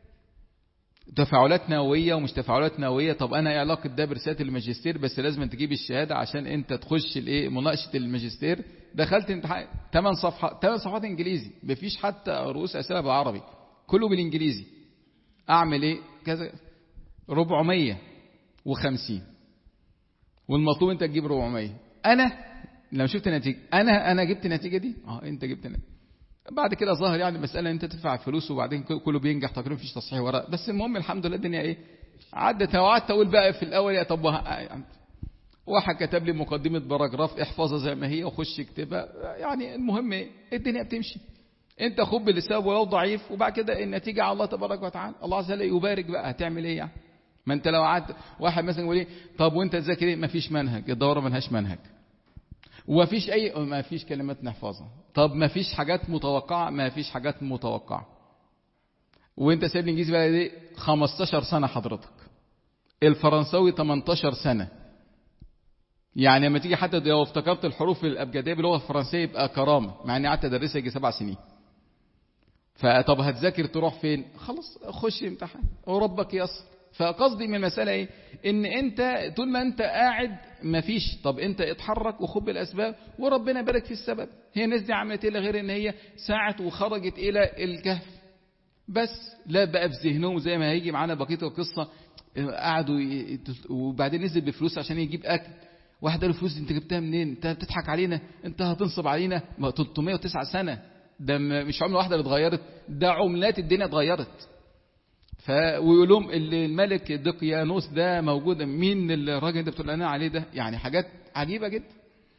تفاعلات نووية ومش تفاعلات نووية. طب انا ايه علاقة ده برسالة الماجستير؟ بس لازم تجيب الشهادة عشان انت تخش الايه مناقشة الماجستير. دخلت امتحان ثمان صفحات ثمان صفحات انجليزي، مفيش حتى رؤوس اسئلة بالعربي، كله بالانجليزي. اعمل ايه كذا أربعمية وخمسين والمطلوب انت تجيب أربعمية. انا لما شفت النتيجة انا انا جبت النتيجة دي. اه انت جبت النتيجة. بعد كده ظاهر يعني مسألة انت تدفع فلوس وبعدين كله بينجح تقريبا، مفيش تصحيح ورق. بس المهم الحمد لله الدنيا ايه عدت. وقعدت اقول بقى في الاول يا طب واحد كتب لي مقدمة باراجراف احفظها زي ما هي وخش اكتبها. يعني المهم ايه الدنيا بتمشي. انت خد بالسبب ولو ضعيف وبعد كده النتيجة على الله تبارك وتعالى. الله عز وجل يبارك بقى. هتعمل ايه يعني؟ ما انت لو قعدت واحد مثلا يقول ايه طب وانت تذاكر ايه؟ مفيش منهج، الدورة ملهاش منهج ومفيش اي ما فيش كلمات نحفظها. طب ما فيش حاجات متوقعة؟ ما فيش حاجات متوقعة. وانت سايب الانجليزي بقى دي خمستاشر سنة حضرتك، الفرنساوي تمنتاشر سنة. يعني لما تيجي حتى لو افتكرت الحروف الابجدية باللغة الفرنسية يبقى كرامة، مع اني قعدت ادرسها يجي سبع سنين. فطب هتذاكر تروح فين؟ خلاص خش امتحان وربك ييسر. فقصدي من المسألة ايه ان انت طول ما انت قاعد مفيش. طب انت اتحرك وخد بالاسباب وربنا بارك في السبب. هي الناس دي عملت ايه غير ان هي ساعت وخرجت الى الكهف بس. لا بقى في ذهنهم زي ما هيجي معانا بقية القصة قعدوا ي... وبعدين نزل بفلوس عشان يجيب اكل. واحد قال له فلوس انت جبتها منين؟ انت بتضحك علينا، انت هتنصب علينا. ما تلتمية وتسعة سنة ده مش عملة واحدة اللي اتغيرت، ده عملات الدنيا اتغيرت. ف ويقول لهم الملك دقيانوس ده موجود. مين الراجل اللي بتقول لنا عليه ده؟ يعني حاجات عجيبة جدا.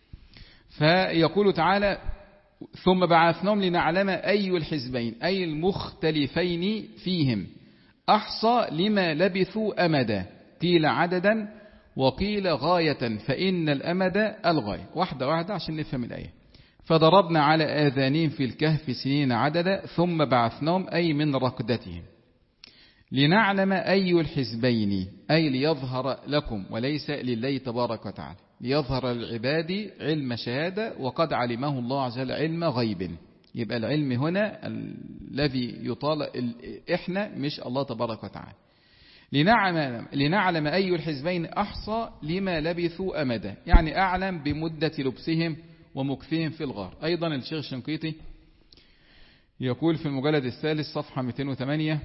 فيقول تعالى ثم بعثناهم لنعلم أي الحزبين أي المختلفين فيهم أحصى لما لبثوا أمدا قيل عددا وقيل غاية فإن الأمد الغاية. واحدة واحدة عشان نفهم الآية. فضربنا على آذانهم في الكهف سنين عددا ثم بعثناهم أي من رقدتهم لنعلم أي الحزبين أي ليظهر لكم وليس لله تبارك وتعالى، ليظهر للعباد علم شهادة وقد علمه الله عز وجل علم غيب. يبقى العلم هنا الذي يطال إحنا مش الله تبارك وتعالى. لنعلم, لنعلم أي الحزبين أحصى لما لبثوا أمدا، يعني أعلم بمدة لبسهم ومكثهم في الغار. أيضا الشيخ الشنقيطي يقول في المجلد الثالث صفحة مئتين وثمانية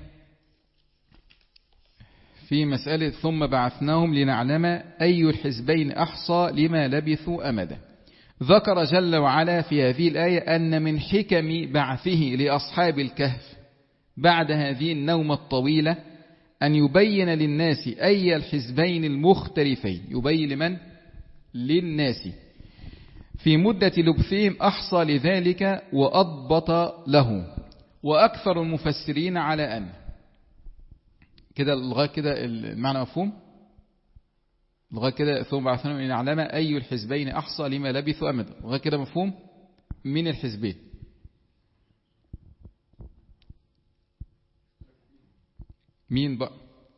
في مسألة ثم بعثناهم لنعلم أي الحزبين أحصى لما لبثوا أمدا. ذكر جل وعلا في هذه الآية أن من حكم بعثه لأصحاب الكهف بعد هذه النومة الطويلة أن يبين للناس أي الحزبين المختلفين. يبين لمن؟ للناس في مدة لبثهم أحصى لذلك وأضبط له. وأكثر المفسرين على أن كده لغاية كده المعنى مفهوم. لغاية كده ثم بعثناهم لنعلم أي الحزبين أحصى لما لبثوا أمدا. لغاية كده مفهوم. من الحزبين مين بقى؟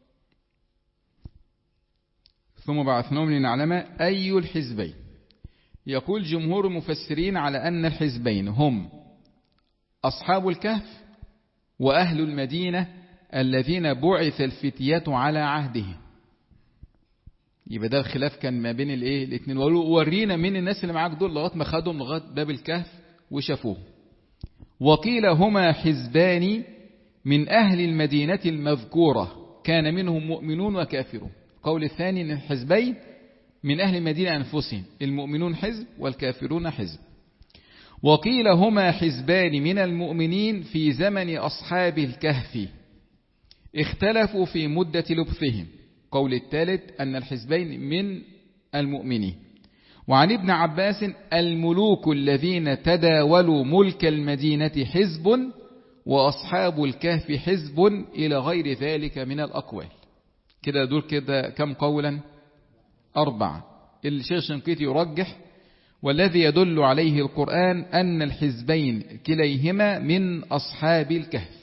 ثم بعثناهم لنعلم أي الحزبين. يقول جمهور المفسرين على أن الحزبين هم أصحاب الكهف وأهل المدينة الذين بعث الفتية على عهده. يبقى ده الخلاف كان ما بين الايه الاثنين. ورينا من الناس اللي معاك دول لغايه ما خدهم لغايه باب الكهف وشافوه. وقيل هما حزبان من أهل المدينة المذكورة كان منهم مؤمنون وكافرون. قول الثاني ان الحزبين من أهل المدينة أنفسهم، المؤمنون حزب والكافرون حزب. وقيل هما حزبان من المؤمنين في زمن أصحاب الكهف اختلفوا في مدة لبثهم. قول الثالث أن الحزبين من المؤمنين. وعن ابن عباس الملوك الذين تداولوا ملك المدينة حزب وأصحاب الكهف حزب إلى غير ذلك من الأقوال. كده دول كده كم قولا؟ أربعة. الشيخ الشنقيطي يرجح والذي يدل عليه القرآن أن الحزبين كليهما من أصحاب الكهف.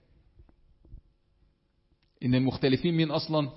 إن المختلفين من أصلا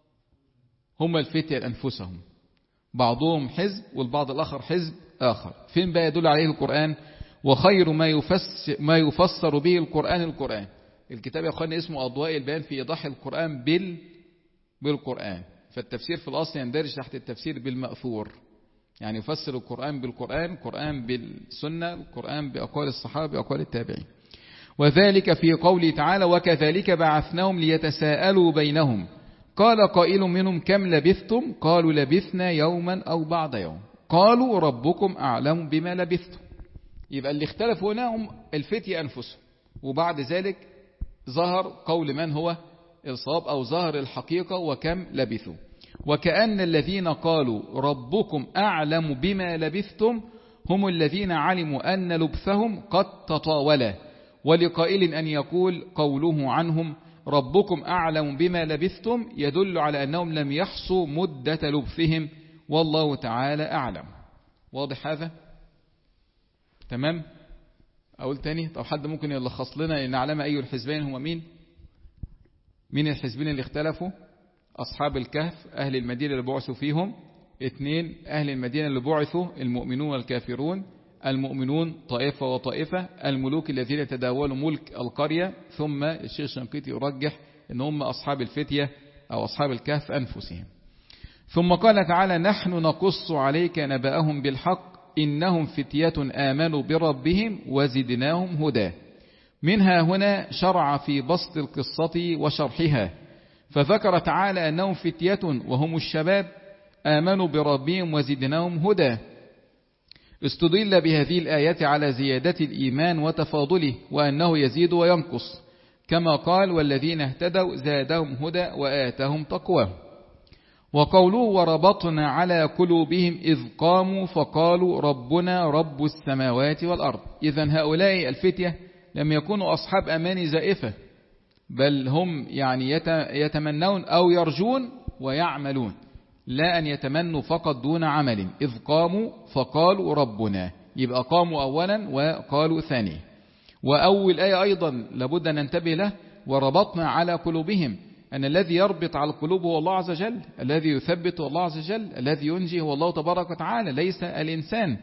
هم الفتية أنفسهم، بعضهم حزب والبعض الآخر حزب آخر. فين بقى يدل عليه القرآن؟ وخير ما يفسر, ما يفسر به القرآن القرآن. الكتاب يا أخواني اسمه أضواء البيان في إيضاح القرآن بال بالقرآن. فالتفسير في الأصل يندرج تحت التفسير بالمأثور، يعني يفسر القرآن بالقرآن، القرآن بالسنة، القرآن بأقوال الصحابة بأقوال التابعين. وذلك في قوله تعالى وكذلك بعثناهم ليتساءلوا بينهم قال قائل منهم كم لبثتم قالوا لبثنا يوما أو بعض يوم قالوا ربكم أعلم بما لبثتم. يبقى اللي اختلفوا هنا هم الفتية أنفسهم، وبعد ذلك ظهر قول من هو الصواب أو ظهر الحقيقة وكم لبثوا. وكأن الذين قالوا ربكم أعلم بما لبثتم هم الذين علموا أن لبثهم قد تطاول، ولقائل أن يقول قوله عنهم ربكم أعلم بما لبثتم يدل على أنهم لم يحصوا مدة لبثهم والله تعالى أعلم. واضح هذا؟ تمام؟ أقول تاني؟ طب حد ممكن يلخص لنا إن نعلم أي الحزبين هم مين؟ مين الحزبين اللي اختلفوا؟ أصحاب الكهف أهل المدينة اللي بعثوا فيهم. اثنين أهل المدينة اللي بعثوا المؤمنون والكافرون. المؤمنون طائفة وطائفة. الملوك الذين تداولوا ملك القرية. ثم الشيخ الشنقيطي يرجح ان هم أصحاب الفتية أو أصحاب الكهف أنفسهم. ثم قال تعالى نحن نقص عليك نبأهم بالحق إنهم فتية آمنوا بربهم وزدناهم هدى. منها هنا شرع في بسط القصة وشرحها، فذكر تعالى أنهم فتية وهم الشباب آمنوا بربهم وزدناهم هدى. استدل بهذه الآية على زيادة الإيمان وتفاضله وأنه يزيد وينقص، كما قال والذين اهتدوا زادهم هدى وآتهم تقوى. وقوله وربطنا على قلوبهم إذ قاموا فقالوا ربنا رب السماوات والأرض. إذن هؤلاء الفتية لم يكونوا أصحاب أماني زائفة، بل هم يعني يتمنون أو يرجون ويعملون، لا أن يتمنوا فقط دون عمل. إذ قاموا فقالوا ربنا، يبقى قاموا أولا وقالوا ثانيا. وأول آية أيضا لابد أن ننتبه له وربطنا على قلوبهم، أن الذي يربط على القلوب هو الله عز وجل، الذي يثبت هو الله عز وجل، الذي ينجي هو الله تبارك وتعالى ليس الإنسان.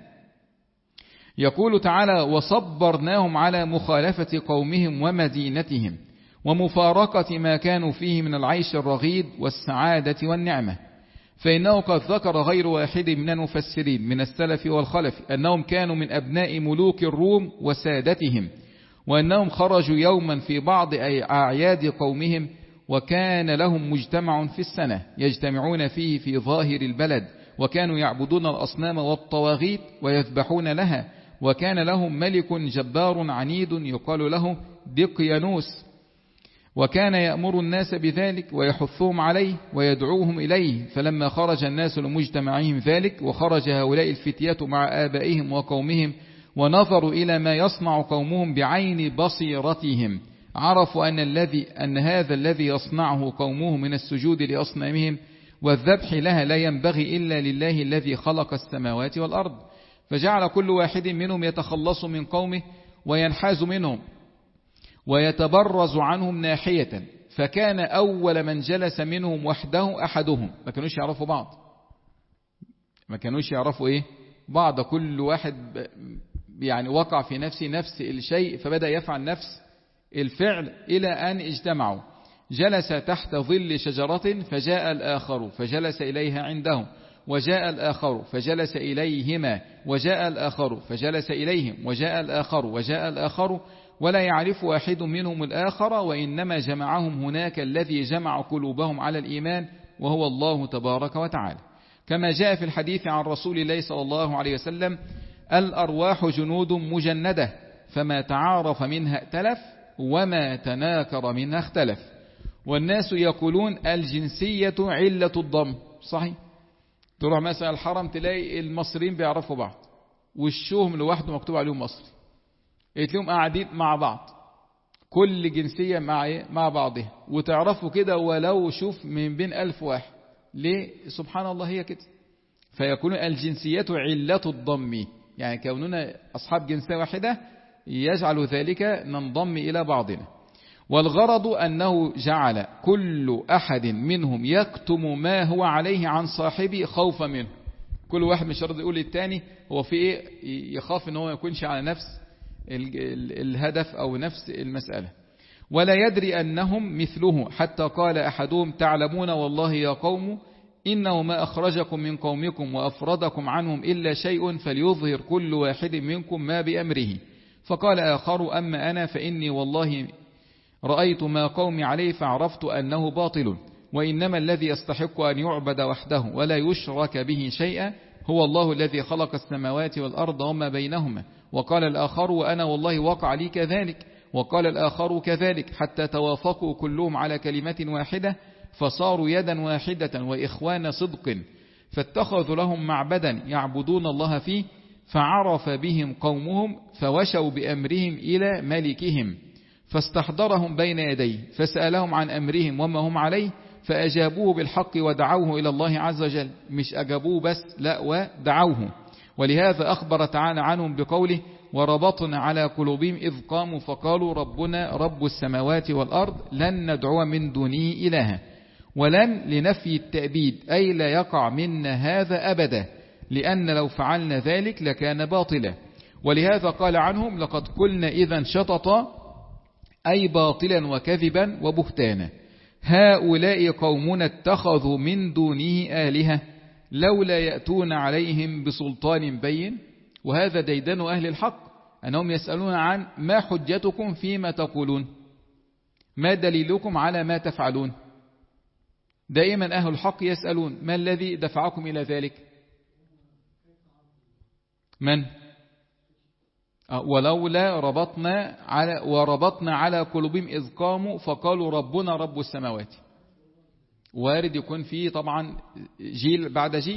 يقول تعالى وصبرناهم على مخالفة قومهم ومدينتهم ومفارقة ما كانوا فيه من العيش الرغيد والسعادة والنعمة. فإنه قد ذكر غير واحد من المفسرين من السلف والخلف أنهم كانوا من أبناء ملوك الروم وسادتهم، وأنهم خرجوا يوما في بعض أعياد قومهم وكان لهم مجتمع في السنة يجتمعون فيه في ظاهر البلد، وكانوا يعبدون الأصنام والطواغيت ويذبحون لها، وكان لهم ملك جبار عنيد يقال له دقيانوس، وكان يأمر الناس بذلك ويحثهم عليه ويدعوهم إليه. فلما خرج الناس لمجتمعهم ذلك وخرج هؤلاء الفتية مع آبائهم وقومهم ونظروا إلى ما يصنع قومهم بعين بصيرتهم عرفوا أن, الذي أن هذا الذي يصنعه قومه من السجود لأصنامهم والذبح لها لا ينبغي إلا لله الذي خلق السماوات والأرض. فجعل كل واحد منهم يتخلص من قومه وينحاز منهم ويتبرز عنهم ناحية، فكان أول من جلس منهم وحده أحدهم. ما كانوش يعرفوا بعض، ما كانوش يعرفوا إيه بعض، كل واحد يعني وقع في نفسه نفس الشيء فبدأ يفعل نفس الفعل إلى أن اجتمعوا. جلس تحت ظل شجرة فجاء الآخر فجلس إليها عندهم، وجاء الآخر فجلس إليهما، وجاء الآخر فجلس إليهم، وجاء الآخر وجاء الآخر، ولا يعرف واحد منهم الآخر، وإنما جمعهم هناك الذي جمع قلوبهم على الإيمان وهو الله تبارك وتعالى. كما جاء في الحديث عن رسول الله صلى الله عليه وسلم: الأرواح جنود مجندة، فما تعارف منها ائتلف، وما تناكر منها اختلف. والناس يقولون الجنسية علة الضم. صحيح، تروح مثلا الحرم تلاقي المصريين بيعرفوا بعض، وشهم لوحده مكتوب عليهم مصري، تلاقيهم قاعدين مع بعض، كل جنسية مع مع بعضها، وتعرفوا كده ولو شوف من بين ألف واحد. ليه؟ سبحان الله هي كده. فيكون الجنسية علة الضم، يعني كوننا أصحاب جنسية واحدة يجعل ذلك ننضم إلى بعضنا. والغرض أنه جعل كل أحد منهم يكتم ما هو عليه عن صاحبه خوفا منه. كل واحد مش راضي يقول للتاني هو في إيه، يخاف أنه يكونش على نفس الهدف أو نفس المسألة. ولا يدري أنهم مثله، حتى قال أحدهم: تعلمون والله يا قوم إنه ما أخرجكم من قومكم وأفردكم عنهم إلا شيء فليظهر كل واحد منكم ما بأمره. فقال آخر: أما أنا فإني والله رأيت ما قومي عليه فعرفت أنه باطل، وإنما الذي يستحق أن يعبد وحده ولا يشرك به شيئا هو الله الذي خلق السماوات والأرض وما بينهما. وقال الآخر: وأنا والله وقع لي كذلك. وقال الآخر كذلك، حتى توافقوا كلهم على كلمة واحدة، فصاروا يدا واحدة وإخوان صدق، فاتخذوا لهم معبدا يعبدون الله فيه، فعرف بهم قومهم فوشوا بأمرهم إلى ملكهم، فاستحضرهم بين يديه فسألهم عن أمرهم وما هم عليه، فأجابوه بالحق ودعوه إلى الله عز وجل. مش أجابوه بس، لا، ودعوه. ولهذا أخبر تعالى عنهم بقوله: وربطنا على قلوبهم إذ قاموا فقالوا ربنا رب السماوات والأرض لن ندعو من دونه إلها. ولن لنفي التأبيد، أي لا يقع منا هذا أبدا، لأن لو فعلنا ذلك لكان باطلا. ولهذا قال عنهم: لقد قلنا إذا شططا، أي باطلا وكذبا وبهتانا. هؤلاء قومنا اتخذوا من دونه آلهة لولا يأتون عليهم بسلطان بين. وهذا ديدن أهل الحق، أنهم يسألون عن ما حجتكم فيما تقولون، ما دليلكم على ما تفعلون. دائما أهل الحق يسألون: ما الذي دفعكم إلى ذلك؟ من؟ ولولا ربطنا على وربطنا على قلوبهم إذ قاموا فقالوا ربنا رب السماوات. وارد يكون فيه طبعا جيل بعد جيل،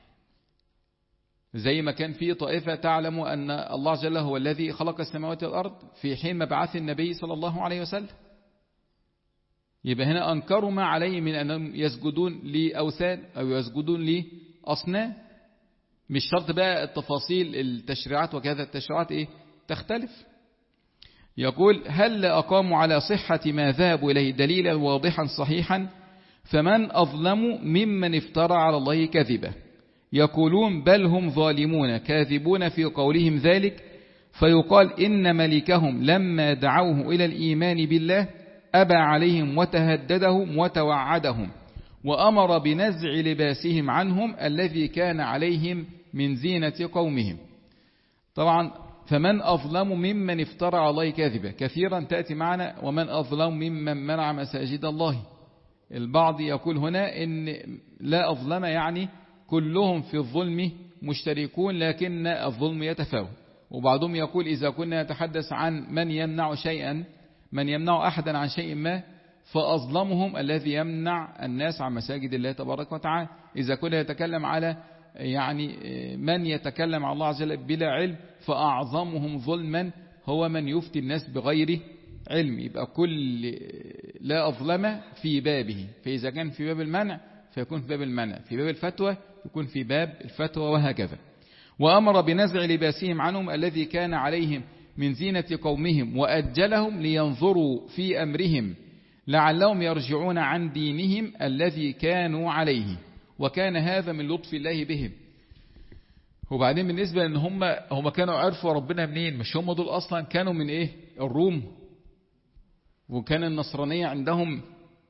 زي ما كان فيه طائفة تعلم أن الله جل هو الذي خلق السماوات والأرض في حين مبعث النبي صلى الله عليه وسلم. يبقى هنا أنكروا ما عليه من أنهم يسجدون لأوثان أو يسجدون لأصنام. مش شرط بقى التفاصيل التشريعات وكذا التشريعات إيه تختلف. يقول: هل أقاموا على صحة ما ذهبوا إليه دليلا واضحا صحيحا، فمن أظلم ممن افترى على الله كذبا. يقولون: بل هم ظالمون كاذبون في قولهم ذلك. فيقال: إن ملكهم لما دعوه إلى الإيمان بالله أبى عليهم وتهددهم وتوعدهم، وأمر بنزع لباسهم عنهم الذي كان عليهم من زينة قومهم. طبعا فمن أظلم ممن افترى على الله كذبا كثيرا تأتي معنا: ومن أظلم ممن منع مساجد الله. البعض يقول هنا إن لا أظلم يعني كلهم في الظلم مشتركون لكن الظلم يتفاوت. وبعضهم يقول: إذا كنا نتحدث عن من يمنع شيئا، من يمنع أحدا عن شيء ما، فأظلمهم الذي يمنع الناس عن مساجد الله تبارك وتعالى. إذا كنا نتكلم على يعني من يتكلم على الله عز وجل بلا علم، فأعظمهم ظلما هو من يفتي الناس بغير علم. يبقى كل لا أظلم في بابه، فإذا كان في باب المنع فيكون في باب المنع، في باب الفتوى يكون في باب الفتوى، وهكذا. وأمر بنزع لباسهم عنهم الذي كان عليهم من زينة قومهم، وأجلهم لينظروا في أمرهم لعلهم يرجعون عن دينهم الذي كانوا عليه، وكان هذا من لطف الله بهم. وبعدين بالنسبة ان هم هم كانوا عرفوا ربنا منين؟ مش هم دول اصلا كانوا من ايه؟ الروم. وكان النصرانية عندهم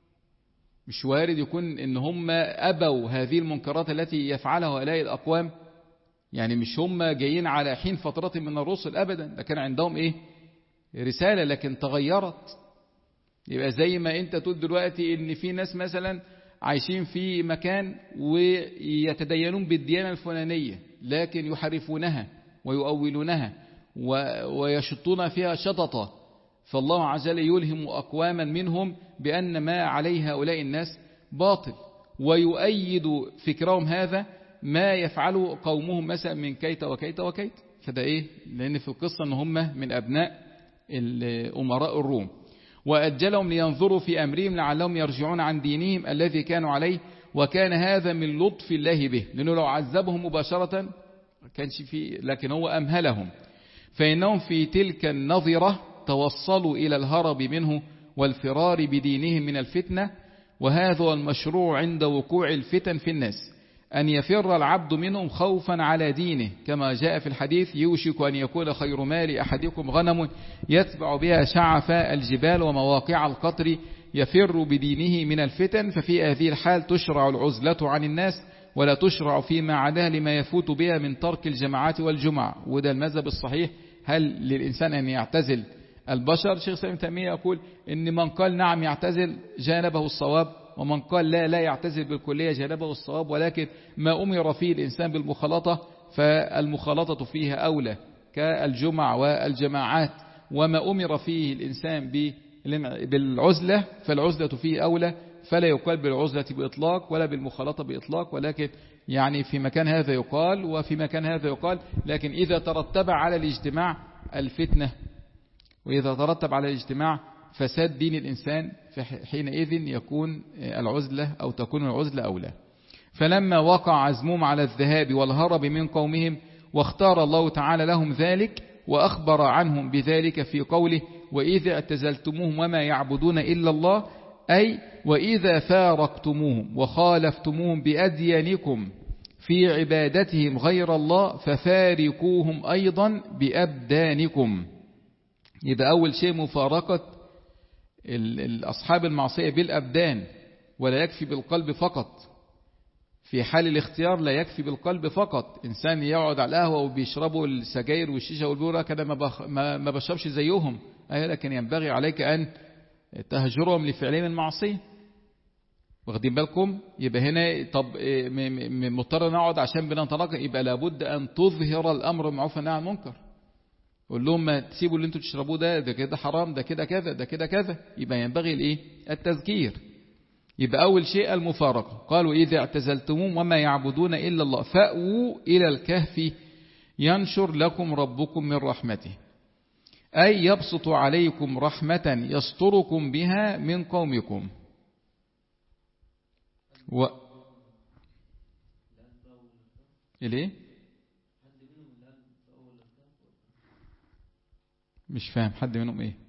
مش وارد يكون ان هم ابوا هذه المنكرات التي يفعلها هؤلاء الاقوام. يعني مش هم جايين على حين فترة من الرسل ابدا، ده كان عندهم ايه؟ رسالة لكن تغيرت. يبقى زي ما انت تقول دلوقتي ان في ناس مثلا عايشين في مكان ويتدينون بالديانة الفلانية لكن يحرفونها ويؤولونها ويشطون فيها شططا، فالله عز وجل يلهم أقواما منهم بأن ما عليه هؤلاء الناس باطل، ويؤيد فكرهم هذا ما يفعله قومهم مثلا من كيت وكيت وكيت. فده إيه؟ لأن في القصة أن هم من أبناء الأمراء الروم، وأجلهم لينظروا في أمرهم لعلهم يرجعون عن دينهم الذي كانوا عليه، وكان هذا من لطف الله به، لأنه لو عذبهم مباشرة كانش فيه، لكن هو أمهلهم. فإنهم في تلك النظرة توصلوا إلى الهرب منه والفرار بدينهم من الفتنة، وهذا هو المشروع عند وقوع الفتن في الناس، أن يفر العبد منهم خوفا على دينه، كما جاء في الحديث: يوشك أن يكون خير مال أحدكم غنم يتبع بها شعف الجبال ومواقع القطر يفر بدينه من الفتن. ففي هذه الحال تشرع العزلة عن الناس، ولا تشرع فيما عداه لما يفوت بها من ترك الجماعات والجمع. وده المذهب الصحيح. هل للإنسان أن يعتزل البشر؟ شيخ الإسلام ابن تيمية يقول إن من قال نعم يعتزل جانبه الصواب، ومن قال لا لا يعتزل بالكلية جانبه الصواب، ولكن ما أمر فيه الإنسان بالمخالطة فالمخالطة فيها أولى كالجمع والجماعات، وما أمر فيه الإنسان بالعزلة فالعزلة فيه أولى، فلا يقال بالعزلة بإطلاق ولا بالمخالطة بإطلاق، ولكن يعني في مكان هذا يقال وفي مكان هذا يقال. لكن إذا ترتب على الاجتماع الفتنة، وإذا ترتب على الاجتماع فساد دين الإنسان، فحينئذ يكون العزلة أو تكون العزلة أولى. فلما وقع عزمهم على الذهاب والهرب من قومهم، واختار الله تعالى لهم ذلك وأخبر عنهم بذلك في قوله: وإذا اعتزلتموهم وما يعبدون إلا الله، أي وإذا فارقتموهم وخالفتموهم بأديانكم في عبادتهم غير الله ففارقوهم أيضا بأبدانكم. يبقى أول شيء مفارقة أصحاب المعصية بالأبدان، ولا يكفي بالقلب فقط. في حال الاختيار لا يكفي بالقلب فقط. إنسان يقعد على القهوة وبيشربوا السجاير والشيشة والبورة كده ما, بخ... ما... ما بشربش زيهم، أي لكن ينبغي عليك أن تهجرهم لفعلين المعصية. واخدين بالكم؟ يبقى هنا طب مضطر نقعد عشان بنتناقض، يبقى لابد أن تظهر الأمر معروف والنهي عن المنكر. قول لهم ما تسيبوا اللي انتوا تشربوه ده، ده كده حرام، ده كده كذا، ده كده كذا. يبقى ينبغي الايه؟ التذكير. يبقى أول شيء المفارقة. قالوا: إذا اعتزلتموهم وما يعبدون إلا الله فأووا إلى الكهف ينشر لكم ربكم من رحمته، أي يبسط عليكم رحمة يستركم بها من قومكم. و إليه؟ مش فاهم حد منهم إيه؟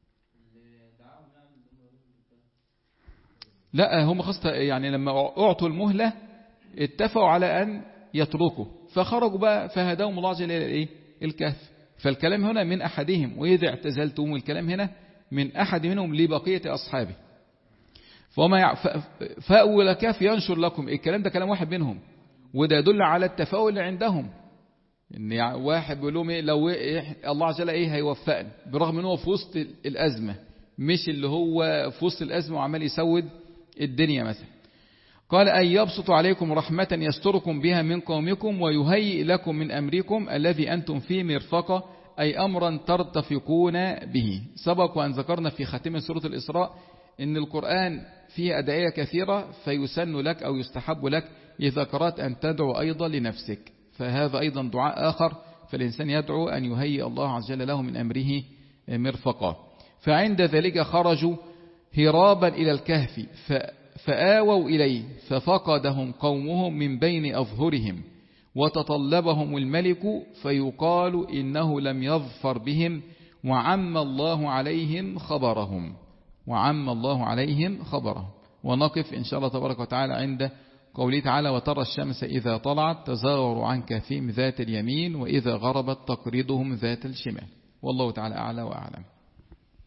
لا هم خاصة يعني لما أعطوا المهلة اتفقوا على أن يتركوا فخرجوا بقى فهداهم الله عز وجل إلى الإيه؟ الكهف. فالكلام هنا من أحدهم، وإذا اعتزلتم الكلام هنا من أحد منهم لبقية أصحابه. فما فأووا إلى الكهف ينشر لكم، الكلام ده كلام واحد منهم، وده يدل على التفاؤل اللي عندهم. إن يعني واحد بيقول لهم إيه لو إيه الله عز وجل إيه هيوفقنا، برغم إنه في وسط الأزمة، مش اللي هو في وسط الأزمة وعمال يسود الدنيا مثلا. قال: أن يبسط عليكم رحمة يستركم بها من قومكم ويهيئ لكم من أمركم الذي أنتم فيه مرفقة، أي أمرا ترتفقون به. سبق وأن ذكرنا في خاتمة سورة الإسراء إن القرآن فيه أدعية كثيرة، فيسن لك أو يستحب لك إذا قرأت أن تدعو أيضا لنفسك، فهذا أيضا دعاء آخر، فالإنسان يدعو أن يهيئ الله عز وجل له من أمره مرفقا. فعند ذلك خرجوا هرابا إلى الكهف فآووا إليه ففقدهم قومهم من بين أظهرهم، وتطلبهم الملك فيقال إنه لم يظفر بهم، وعم الله عليهم خبرهم وعم الله عليهم خبرهم. ونقف إن شاء الله تبارك وتعالى عند قوله تعالى وترى الشمس إذا طلعت تزاور عن كهفهم ذات اليمين وإذا غربت تقرضهم ذات الشمال. والله تعالى أعلى وأعلم.